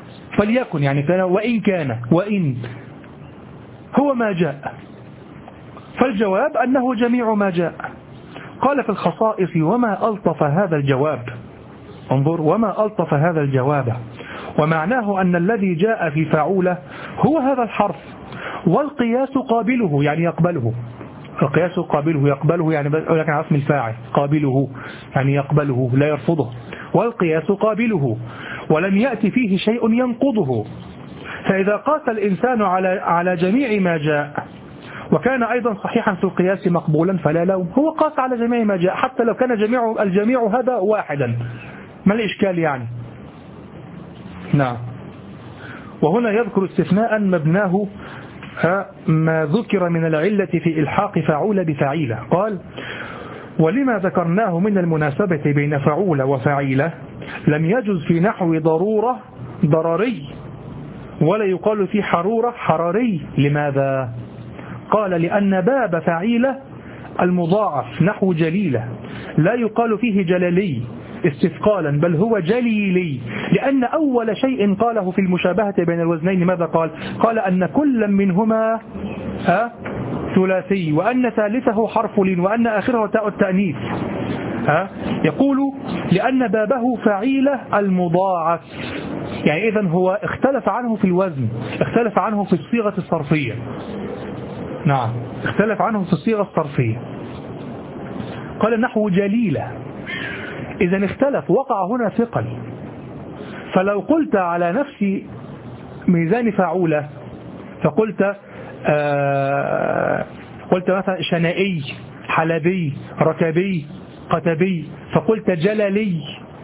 فليكن يعني كان وإن كان وإن هو ما جاء، فالجواب أنه جميع ما جاء. قال في الخصائص وما ألطف هذا الجواب، انظر وما ألطف هذا الجواب، ومعناه أن الذي جاء في فاعولة هو هذا الحرف، والقياس قابله يعني يقبله، القياس قابله يقبله يعني لكن اسم الفاعل قابله يعني يقبله لا يرفضه، والقياس قابله ولم يأتي فيه شيء ينقضه. فإذا قاس الإنسان على على جميع ما جاء وكان أيضا صحيحا في القياس مقبولا فلا لوم، هو قاس على جميع ما جاء حتى لو كان جميع الجميع هذا واحدا، ما الإشكال يعني؟ نعم. وهنا يذكر استثناء مبناه ما ذكر من العلة في إلحاق فاعول بفعيلة. قال ولما ذكرناه من المناسبة بين فاعول وفعيلة لم يجز في نحو ضرورة ضرري ولا يقال في حرورة حراري. لماذا؟ قال لأن باب فعيلة المضاعف نحو جليلة لا يقال فيه جللي استثقالا بل هو جليلي، لأن أول شيء قاله في المشابهة بين الوزنين ماذا قال؟ قال أن كل منهما ها ثلاثي وأن ثالثه حرف لين وأن آخره تاء التأنيث. ها يقول لأن بابه فعيلة المضاعف، يعني إذن هو اختلف عنه في الوزن، اختلف عنه في الصيغة الصرفية. نعم اختلف عنه في الصيغة الصرفية. قال نحو جليلة، إذن اختلف وقع هنا ثقل. فلو قلت على نفس ميزان فاعولة فقلت آه قلت مثلا شنائي حلبي ركبي قتبي فقلت جللي،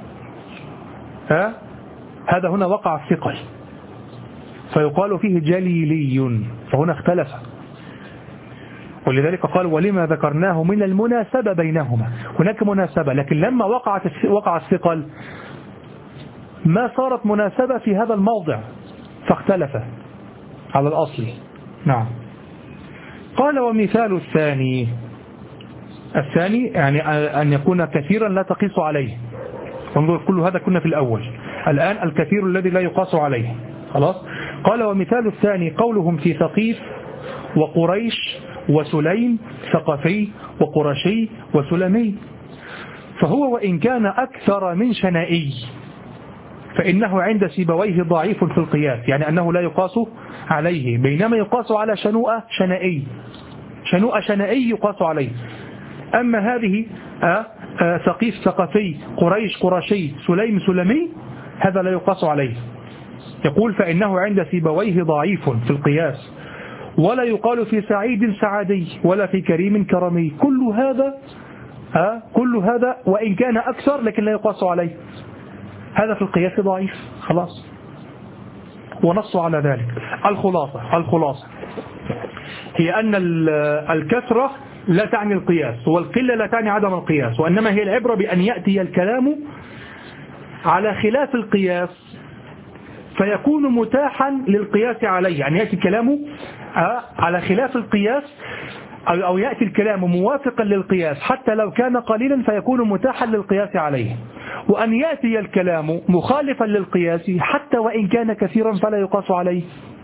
ها هذا هنا وقع الثقل فيقال فيه جليلي، فهنا اختلف. ولذلك قال ولما ذكرناه من المناسبة بينهما، هناك مناسبة لكن لما وقعت وقع الثقل ما صارت مناسبة في هذا الموضع فاختلف على الأصل. نعم. قال ومثال الثاني، الثاني يعني أن يكون كثيرا لا تقيس عليه. انظر كل هذا كنا في الأول، الآن الكثير الذي لا يقاس عليه. خلاص. قال ومثال الثاني قولهم في ثقيف وقريش وسليم ثقفي وقرشي وسلمي، فهو وإن كان أكثر من شنائي فإنه عند سيبويه ضعيف في القياس، يعني أنه لا يقاس عليه، بينما يقاس على شنوءة شنائي، شنوءة شنائي يقاس عليه. أما هذه آه آه ثقيف ثقفي قريش قرشي سليم سلمي هذا لا يقاس عليه. يقول فإنه عند سيبويه ضعيف في القياس، ولا يقال في سعيد سعدي ولا في كريم كرمي، كل هذا آه كل هذا وإن كان أكثر لكن لا يقاس عليه، هذا في القياس ضعيف. خلاص. ونص على ذلك. الخلاصة الخلاصة هي أن الكثرة لا تعني القياس والقلة لا تعني عدم القياس، وإنما هي العبرة بأن يأتي الكلام على خلاف القياس فيكون متاحا للقياس عليه، يعني يأتي الكلام على خلاف القياس أو يأتي الكلام موافقا للقياس حتى لو كان قليلا فيكون متاحا للقياس عليه، وأن يأتي الكلام مخالفا للقياس حتى وإن كان كثيرا فلا يقاس عليه.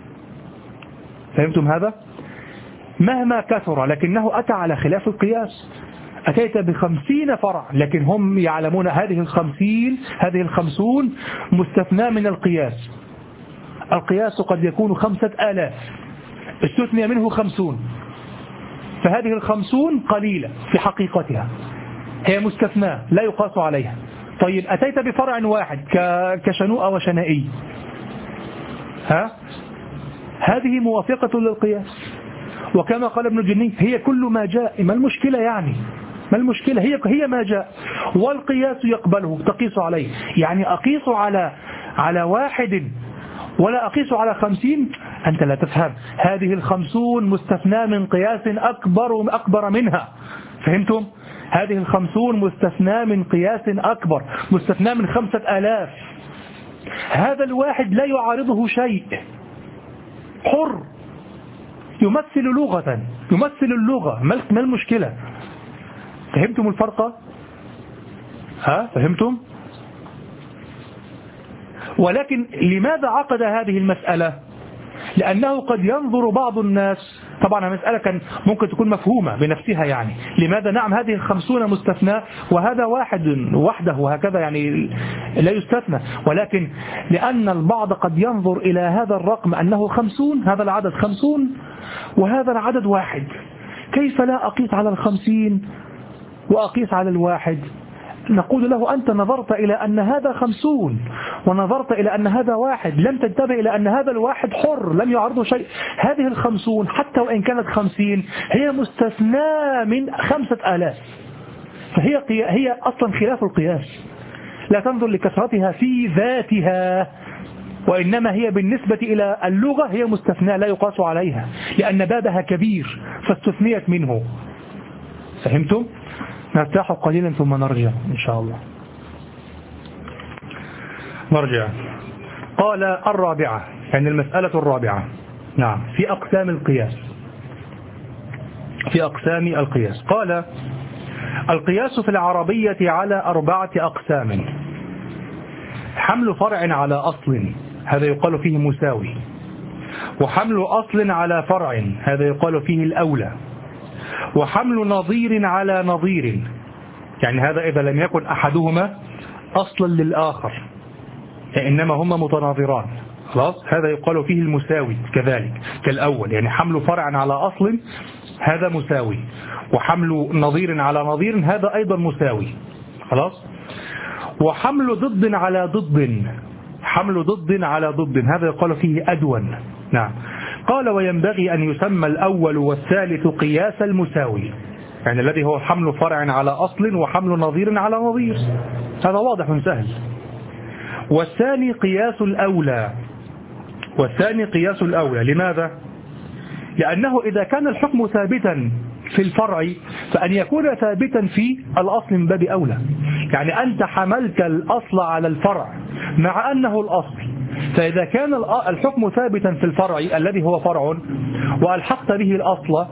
فهمتم هذا؟ مهما كثر لكنه أتى على خلاف القياس. أتيت بخمسين فرع لكن هم يعلمون هذه الخمسين هذه الخمسون مستثنى من القياس. القياس قد يكون خمسة آلاف استثنى منه خمسون، فهذه الخمسون قليلة في حقيقتها، هي مستثنى لا يقاس عليها. طيب أتيت بفرع واحد كشنوء وشنائي، ها هذه موافقة للقياس، وكما قال ابن الجني هي كل ما جاء، ما المشكلة يعني؟ ما المشكلة؟ هي هي ما جاء والقياس يقبله تقيس عليه، يعني أقيس على على واحد ولا أقيس على خمسين؟ أنت لا تفهم، هذه الخمسون مستثنى من قياس أكبر أكبر منها. فهمتم؟ هذه الخمسون مستثنى من قياس أكبر، مستثنى من خمسة آلاف. هذا الواحد لا يعارضه شيء، حر يمثل لغة، يمثل اللغة، ما المشكلة؟ فهمتم الفرق؟ ها فهمتم؟ ولكن لماذا عقد هذه المسألة؟ لأنه قد ينظر بعض الناس، طبعا المسألة كان ممكن تكون مفهومة بنفسها، يعني لماذا نعم هذه الخمسون مستثنى وهذا واحد وحده وهكذا، يعني لا يستثنى، ولكن لأن البعض قد ينظر إلى هذا الرقم أنه خمسون، هذا العدد خمسون وهذا العدد واحد، كيف لا أقيس على الخمسين وأقيس على الواحد؟ نقول له أنت نظرت إلى أن هذا خمسون ونظرت إلى أن هذا واحد، لم تنتبه إلى أن هذا الواحد حر لم يعرضه شيء. هذه الخمسون حتى وإن كانت خمسين هي مستثناة من خمسة آلاف، فهي هي أصلا خلاف القياس. لا تنظر لكثرتها في ذاتها، وإنما هي بالنسبة إلى اللغة هي مستثناة لا يقاس عليها، لأن بابها كبير فاستثنيت منه. فهمتم؟ نرتاح قليلا ثم نرجع إن شاء الله. نرجع. قال الرابعة، يعني المسألة الرابعة، نعم، في أقسام القياس. في أقسام القياس قال: القياس في العربية على أربعة أقسام: حمل فرع على أصل، هذا يقال فيه مساوي، وحمل أصل على فرع، هذا يقال فيه الأولى، وحمل نظير على نظير، يعني هذا إذا لم يكن أحدهما أصلا للآخر إنما هما متناظران، خلاص، هذا يقال فيه المساوي كذلك كالأول، يعني حمل فرع على أصل هذا مساوي، وحمل نظير على نظير هذا أيضا مساوي، خلاص. وحمل ضد على ضد، حمل ضد على ضد هذا يقال فيه أدون، نعم. قال: وينبغي أن يسمى الأول والثالث قياس المساوي، يعني الذي هو حمل فرع على أصل وحمل نظير على نظير، هذا واضح سهل. والثاني قياس الأولى، والثاني قياس الأولى، لماذا؟ لأنه إذا كان الحكم ثابتا في الفرع فأن يكون ثابتا في الأصل من باب أولى، يعني أنت حملت الأصل على الفرع مع أنه الأصل، فإذا كان الحكم ثابتا في الفرع الذي هو فرع وألحقت به الأصل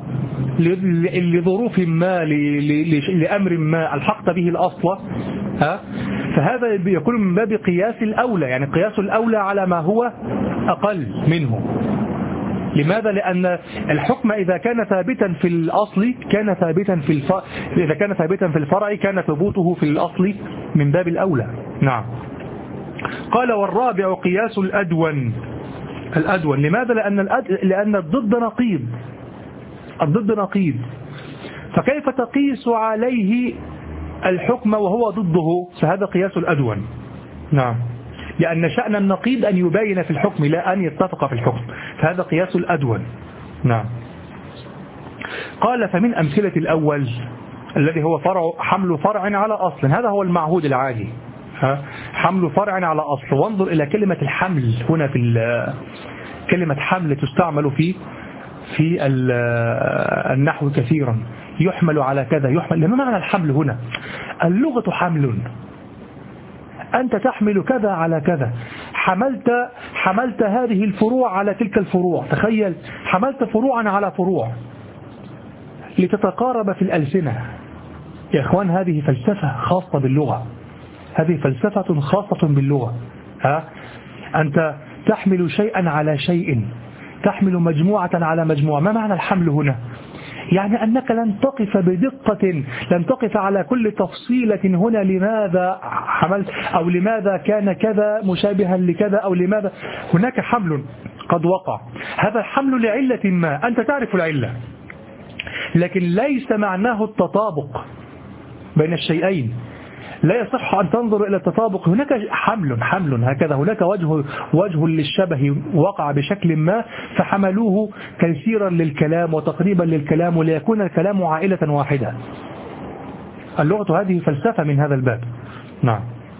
لظروف ما لأمر ما ألحقت به الأصل، ها، فهذا يكون من باب قياس الأولى، يعني قياس الأولى على ما هو أقل منه. لماذا؟ لأن الحكم إذا كان ثابتا في الأصل كان ثابتا في الف... إذا كان ثابتا في الفرع كان ثبوته في الأصل من باب الأولى، نعم. قال: والرابع قياس الأدون، الأدون لماذا؟ لأن الأد... لأن الضد نقيض، الضد نقيض، فكيف تقيس عليه الحكم وهو ضده؟ فهذا قياس الأدون، نعم، لأن شأن النقيض أن يبين في الحكم لا أن يتفق في الحكم، فهذا قياس الأدون، نعم. قال: فمن أمثلة الأول الذي هو فرع حمل فرع على أصل، هذا هو المعهود العادي، حمل فرع على أصل. وانظر إلى كلمة الحمل هنا، في كلمة حمل تستعمل في في النحو كثيرا، يحمل على كذا، يحمل. لما معنى الحمل هنا؟ اللغة حمل، أنت تحمل كذا على كذا، حملت حملت هذه الفروع على تلك الفروع، تخيل حملت فروعا على فروع لتتقارب في الألسنة. يا إخوان هذه فلسفة خاصة باللغة، هذه فلسفة خاصة باللغة، ها؟ أنت تحمل شيئا على شيء، تحمل مجموعة على مجموعة. ما معنى الحمل هنا؟ يعني أنك لن تقف بدقة، لن تقف على كل تفصيلة هنا لماذا حملت، أو لماذا كان كذا مشابها لكذا، أو لماذا. هناك حمل قد وقع، هذا الحمل لعلة ما، أنت تعرف العلة، لكن ليس معناه التطابق بين الشيئين، لا يصح أن تنظر إلى التطابق. هناك حمل حمل هكذا، هناك وجه وجه للشبه وقع بشكل ما فحملوه تيسيرا للكلام وتقريبا للكلام وليكون الكلام عائلة واحدة. اللغة هذه فلسفة من هذا الباب، نعم.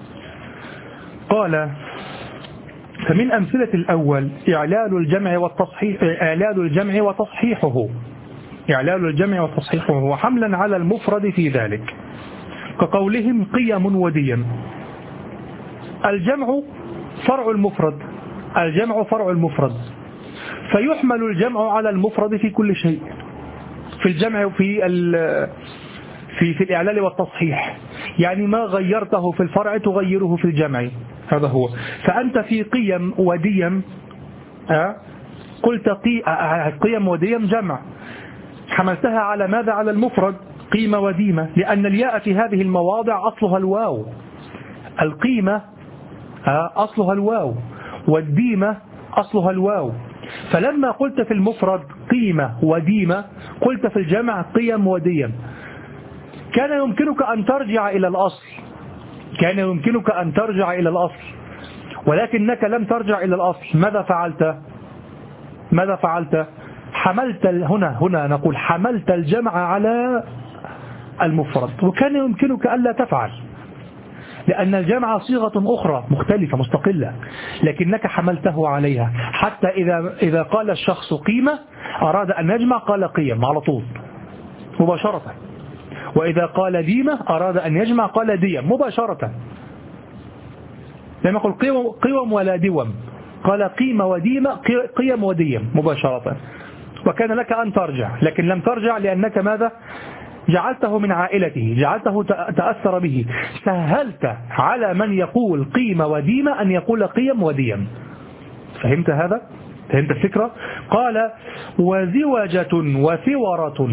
قال: فمن أمثلة الأول إعلال الجمع والتصحيح، إعلال الجمع وتصحيحه، إعلال الجمع وتصحيحه وحملا على المفرد في ذلك، كقولهم قيم وديا. الجمع فرع المفرد، الجمع فرع المفرد، فيحمل الجمع على المفرد في كل شيء، في الجمع وفي في في الإعلال والتصحيح. يعني ما غيرته في الفرع تغيره في الجمع، هذا هو. فأنت في قيم وديم أه؟ قلت قي... قيم وديم جمع، حملتها على ماذا؟ على المفرد قيمة وديمة، لأن الياء في هذه المواضع أصلها الواو. القيمة أه؟ أصلها الواو، والديمة أصلها الواو. فلما قلت في المفرد قيمة وديمة قلت في الجمع قيم وديم. كان يمكنك أن ترجع إلى الأصل، كان يمكنك أن ترجع إلى الأصل، ولكنك لم ترجع إلى الأصل. ماذا فعلت؟ ماذا فعلت؟ حملت هنا هنا نقول حملت الجمع على المفرد، وكان يمكنك ألا تفعل، لأن الجمع صيغة أخرى مختلفة مستقلة، لكنك حملته عليها. حتى إذا إذا قال الشخص قيمة أراد أن يجمع قال قيم على طول مباشرة، وإذا قال ديمة أراد أن يجمع قال ديم مباشرة، لم يقل قيم ولا دوم، قال قيمة وديمة قيم وديم مباشرة. وكان لك أن ترجع، لكن لم ترجع لأنك ماذا؟ جعلته من عائلته، جعلته تأثر به، سهلت على من يقول قيمة وديمة أن يقول قيم وديم. فهمت هذا؟ فهمت الفكرة؟ قال وزوجة وثورة،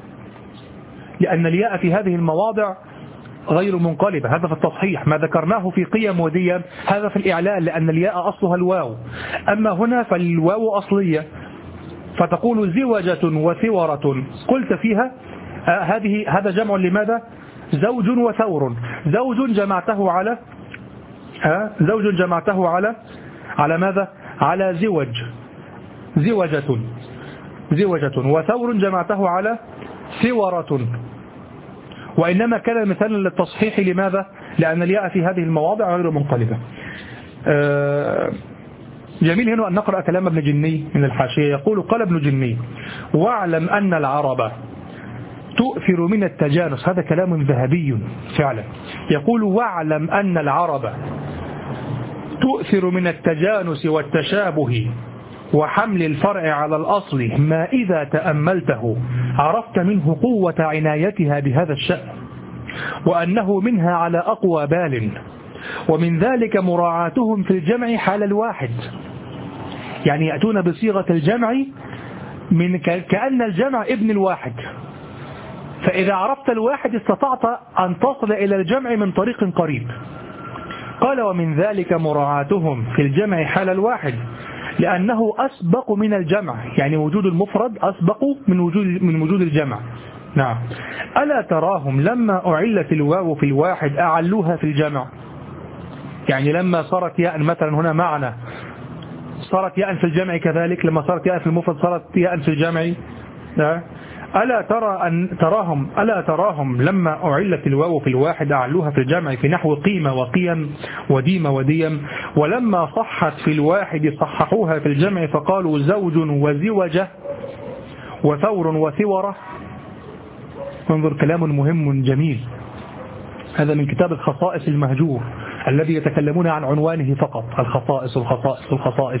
لأن الياء في هذه المواضع غير منقلبة، هذا في التصحيح. ما ذكرناه في قيم وديم هذا في الإعلال، لأن الياء أصلها الواو، أما هنا فالواو أصلية، فتقول زوجة وثورة. قلت فيها آه هذه هذا جمع لماذا؟ زوج وثور. زوج جمعته على آه زوج جمعته على على ماذا؟ على زوج، زوجة زوجة، وثور جمعته على ثورة. وإنما كان مثالا للتصحيح، لماذا؟ لأن الياء في هذه المواضع غير منقلبة. آه جميل هنا أن نقرأ كلام ابن جني من الحاشية. يقول قال ابن جني واعلم أن العرب تؤثر من التجانس، هذا كلام ذهبي فعلا. يقول واعلم أن العرب تؤثر من التجانس والتشابه وحمل الفرع على الأصل ما إذا تأملته عرفت منه قوة عنايتها بهذا الشأن، وأنه منها على أقوى بال، ومن ذلك مراعاتهم في الجمع حال الواحد، يعني يأتون بصيغة الجمع من كأن الجمع ابن الواحد، فإذا عرفت الواحد استطعت أن تصل إلى الجمع من طريق قريب. قال ومن ذلك مراعاتهم في الجمع حال الواحد لأنه أسبق من الجمع، يعني وجود المفرد أسبق من وجود من وجود الجمع. نعم. ألا تراهم لما أعلت الواو في الواحد أعلوها في الجمع، يعني لما صارت ياء مثلا هنا معنا صارت ياء في الجمع، كذلك لما صارت ياء في المفرد صارت ياء في الجمع. نعم. ألا ترى أن تراهم ألا تراهم لما أعلت الواو في الواحد أعلوها في الجمع في نحو قيمة وقيم وديمة وديم، ولما صحت في الواحد صححوها في الجمع فقالوا زوج وزوجة وثور وثورة. انظر كلام مهم جميل، هذا من كتاب الخصائص المهجور الذي يتكلمون عن عنوانه فقط، الخصائص الخصائص الخصائص.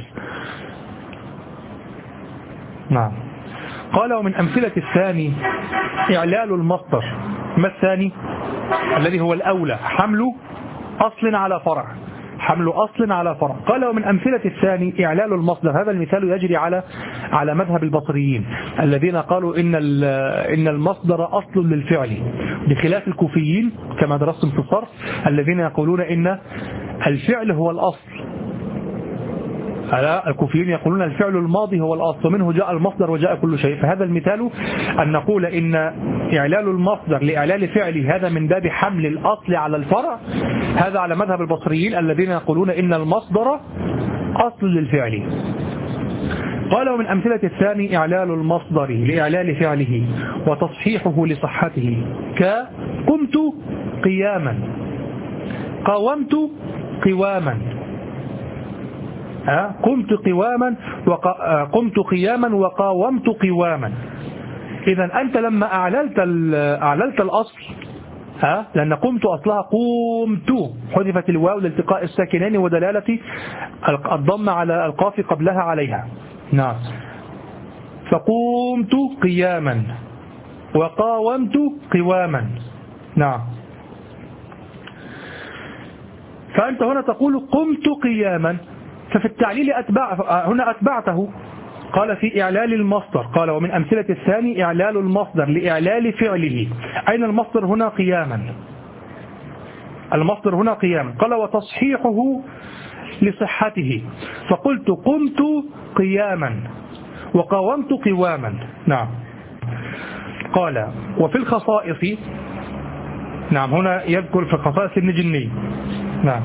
نعم. قال ومن أمثلة الثاني إعلال المصدر. ما الثاني؟ الذي هو الأولى، حمل أصل على فرع، حمل أصل على فرع. قال ومن أمثلة الثاني إعلال المصدر. هذا المثال يجري على على مذهب البصريين الذين قالوا إن إن المصدر أصل للفعل، بخلاف الكوفيين كما درستم في الصرف الذين يقولون إن الفعل هو الأصل. الكوفيين يقولون الفعل الماضي هو الأصل، ومنه جاء المصدر وجاء كل شيء. فهذا المثال أن نقول إن إعلال المصدر لإعلال فعله هذا من باب حمل الأصل على الفرع، هذا على مذهب البصريين الذين يقولون إن المصدر أصل للفعل. قال ومن أمثلة الثاني إعلال المصدر لإعلال فعله وتصحيحه لصحته، كقمت قياما، قاومت قواما، قمت قواما وقا... قمت قياما وقاومت قواما. إذا أنت لما أعللت أعللت الأصل، ها لأن قمت أصلها قمت، حذفت الواو لالتقاء الساكنين ودلالة الضم على القاف قبلها عليها. نعم. فقمت قياما وقاومت قواما. نعم. فأنت هنا تقول قمت قياما، ففي التعليل أتبع هنا أتبعته. قال في إعلال المصدر، قال ومن أمثلة الثاني إعلال المصدر لإعلال فعله. أين المصدر هنا؟ قياما. المصدر هنا قياما. قال وتصحيحه لصحته، فقلت قمت قياما وقاومت قواما. نعم. قال وفي الخصائص، نعم هنا يذكر في الخصائص ابن جني. نعم.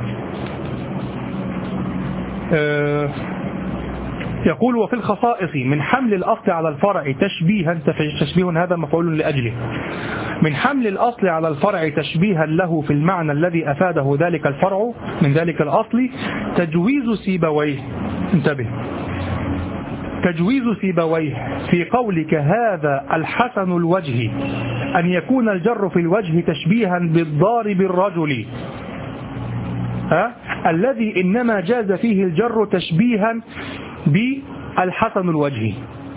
أه يقول وفي الخصائص من حمل الأصل على الفرع تشبيها، تشبيه هذا مفعول لأجله، من حمل الأصل على الفرع تشبيها له في المعنى الذي أفاده ذلك الفرع من ذلك الأصل تجويز سيبويه. انتبه، تجويز سيبويه في قولك هذا الحسن الوجه أن يكون الجر في الوجه تشبيها بالضارب الرجل، ها؟ الذي إنما جاز فيه الجر تشبيها بالحسن الوجه.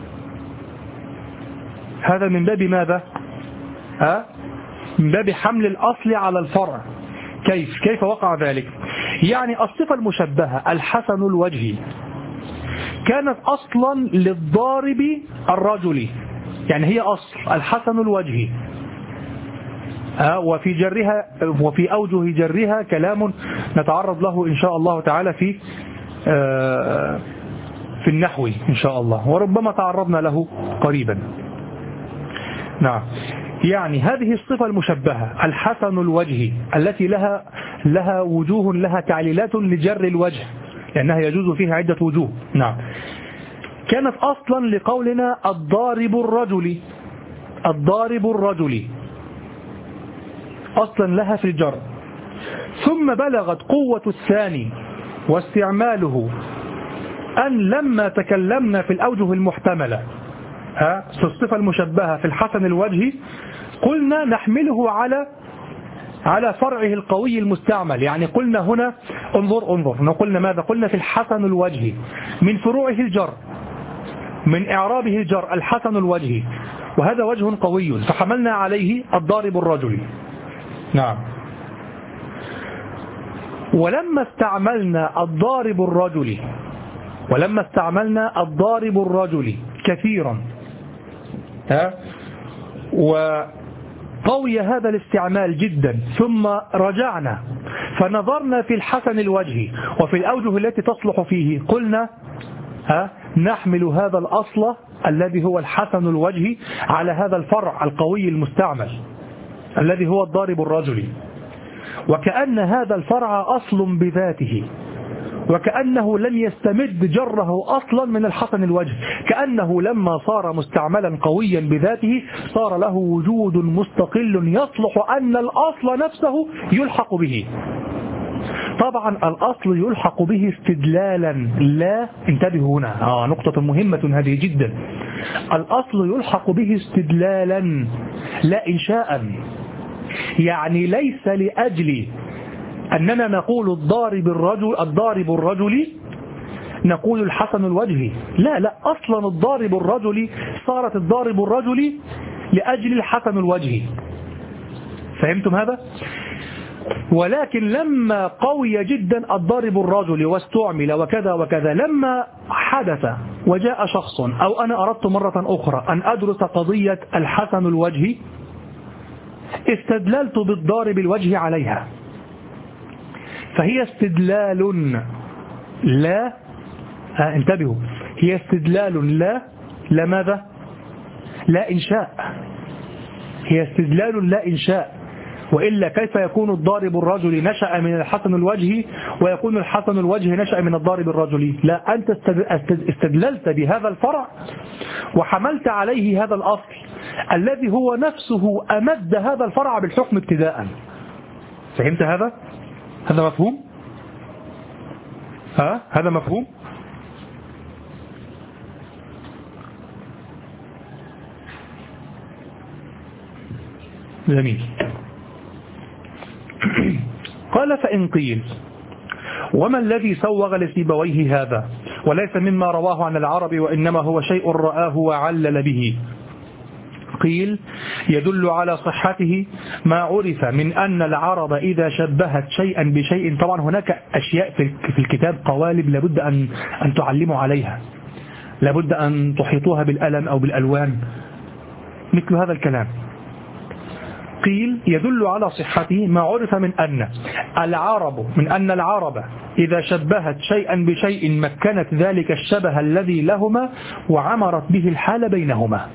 هذا من باب ماذا؟ ها؟ من باب حمل الأصل على الفرع. كيف كيف وقع ذلك؟ يعني الصفة المشبهة الحسن الوجه كانت أصلا للضارب الرجل، يعني هي أصل الحسن الوجه، ها؟ وفي جرها وفي أوجه جرها كلام نتعرض له إن شاء الله تعالى في آه في النحو إن شاء الله، وربما تعرضنا له قريبا. نعم. يعني هذه الصفة المشبهة الحسن الوجه التي لها لها وجوه، لها تعليلات لجر الوجه لأنها يجوز فيها عدة وجوه. نعم. كانت أصلا لقولنا الضارب الرجل، الضارب الرجل أصلا لها في الجر، ثم بلغت قوة الثاني واستعماله أن لما تكلمنا في الأوجه المحتملة ها في الصفة المشبهة في الحسن الوجه قلنا نحمله على على فرعه القوي المستعمل. يعني قلنا هنا انظر انظر قلنا ماذا؟ قلنا في الحسن الوجه من فروعه الجر، من إعرابه الجر الحسن الوجه، وهذا وجه قوي فحملنا عليه الضارب الرجل. نعم. ولما استعملنا الضارب الرجل ولما استعملنا الضارب الرجل كثيرا ها وقوي هذا الاستعمال جدا، ثم رجعنا فنظرنا في الحسن الوجه وفي الأوجه التي تصلح فيه، قلنا ها نحمل هذا الأصل الذي هو الحسن الوجه على هذا الفرع القوي المستعمل الذي هو الضارب الرجل، وكأن هذا الفرع أصل بذاته، وكأنه لم يستمد جره أصلا من الحسن الوجه، كأنه لما صار مستعملا قويا بذاته صار له وجود مستقل يصلح أن الأصل نفسه يلحق به. طبعا الأصل يلحق به استدلالا، لا انتبهوا هنا آه نقطة مهمة هذه جدا، الأصل يلحق به استدلالا لا إنشاء. يعني ليس لأجل أننا نقول الضارب الرجل الضارب الرجل نقول الحسن الوجه، لا لا، أصلا الضارب الرجل صارت الضارب الرجل لأجل الحسن الوجه. فهمتم هذا؟ ولكن لما قوي جدا الضارب الرجل واستعمل وكذا وكذا، لما حدث وجاء شخص أو أنا أردت مرة أخرى أن أدرس قضية الحسن الوجه استدللت بالضارب الوجه عليها، فهي استدلال لا ها انتبهوا هي استدلال لا لا ماذا؟ لا إنشاء، هي استدلال لا إنشاء، وإلا كيف يكون الضارب الرجل نشأ من الحسن الوجه ويكون الحسن الوجه نشأ من الضارب الرجل؟ لا، أنت استدللت بهذا الفرع وحملت عليه هذا الأصل الذي هو نفسه أمد هذا الفرع بالحكم ابتداء. فهمت هذا؟ هذا مفهوم؟ ها؟ هذا مفهوم؟ جميل. قال فإن قيل وما الذي سوغ لسيبويه هذا وليس مما رواه عن العرب وإنما هو شيء رآه وعلل به؟ قيل يدل على صحته ما عرف من أن العرب إذا شبهت شيئا بشيء. طبعا هناك أشياء في الكتاب قوالب لابد أن أن تعلموا عليها، لابد أن تحيطوها بالألم أو بالألوان، مثل هذا الكلام. قيل يدل على صحته ما عرف من أن العرب من أن العرب إذا شبهت شيئا بشيء مكنت ذلك الشبه الذي لهما وعمرت به الحال بينهما.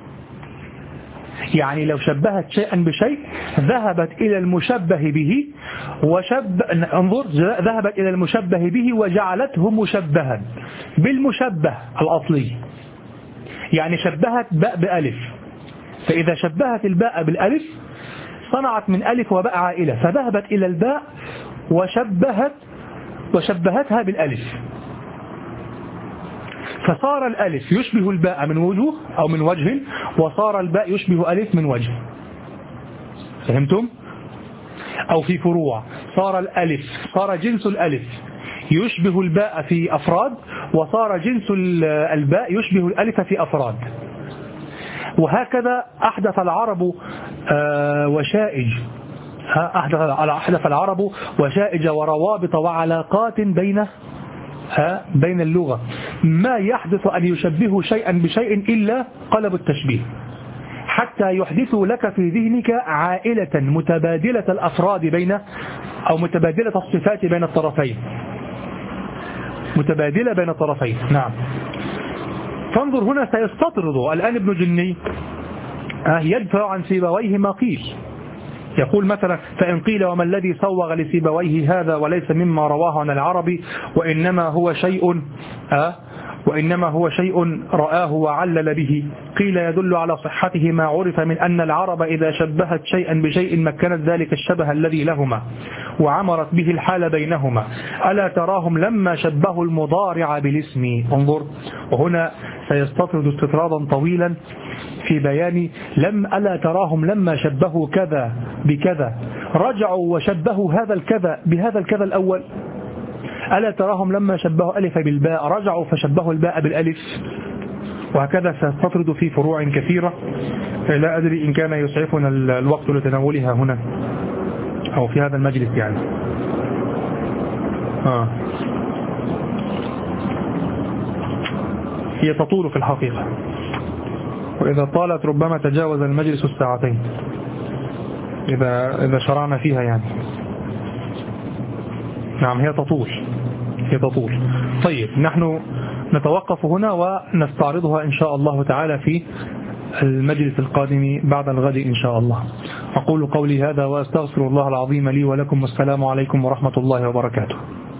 يعني لو شبهت شيئا بشيء ذهبت إلى المشبه به وشب انظر ذهبت إلى المشبه به وجعلته مشبها بالمشبه الأصلي. يعني شبهت باء بألف، فإذا شبهت الباء بالألف صنعت من ألف وباء عائلة، فذهبت إلى الباء وشبهت وشبهتها بالألف، فصار الألف يشبه الباء من وجه أو من وجه، وصار الباء يشبه ألف من وجه. فهمتم؟ أو في فروع صار الألف صار جنس الألف يشبه الباء في أفراد، وصار جنس الباء يشبه الألف في أفراد. وهكذا أحدث العرب وشائج أحدث العرب وشائج وروابط وعلاقات بين بين اللغة، ما يحدث أن يشبهوا شيئا بشيء إلا قلب التشبيه، حتى يحدثوا لك في ذهنك عائلة متبادلة الأفراد بين أو متبادلة الصفات بين الطرفين، متبادلة بين الطرفين. نعم. فانظر هنا سيستطرد الآن ابن جني يدفع عن سيبويه ما قيل، يقول مثلا فإن قيل وما الذي سوغ لسيبويه هذا وليس مما رواه عن العرب وإنما هو شيء أه وإنما هو شيء رآه وعلل به. قيل يدل على صحته ما عرف من أن العرب إذا شبهت شيئا بشيء مكنت ذلك الشبه الذي لهما وعمرت به الحال بينهما. ألا تراهم لما شبهوا المضارع بالاسم. انظر، وهنا سيستطرد استطرادا طويلا في بيان لم ألا تراهم لما شبهوا كذا بكذا رجعوا وشبهوا هذا الكذا بهذا الكذا الأول. ألا تراهم لما شبهوا ألف بالباء رجعوا فشبهوا الباء بالألف. وهكذا سيستطرد في فروع كثيرة، لا أدري إن كان يسعفنا الوقت لتناولها هنا أو في هذا المجلس يعني. آه. هي تطول في الحقيقة، وإذا طالت ربما تجاوز المجلس الساعتين إذا إذا شرعنا فيها يعني. نعم هي تطول هي تطول. طيب نحن نتوقف هنا ونستعرضها إن شاء الله تعالى في المجلس القادم بعد الغد إن شاء الله. أقول قولي هذا وأستغفر الله العظيم لي ولكم، والسلام عليكم ورحمة الله وبركاته.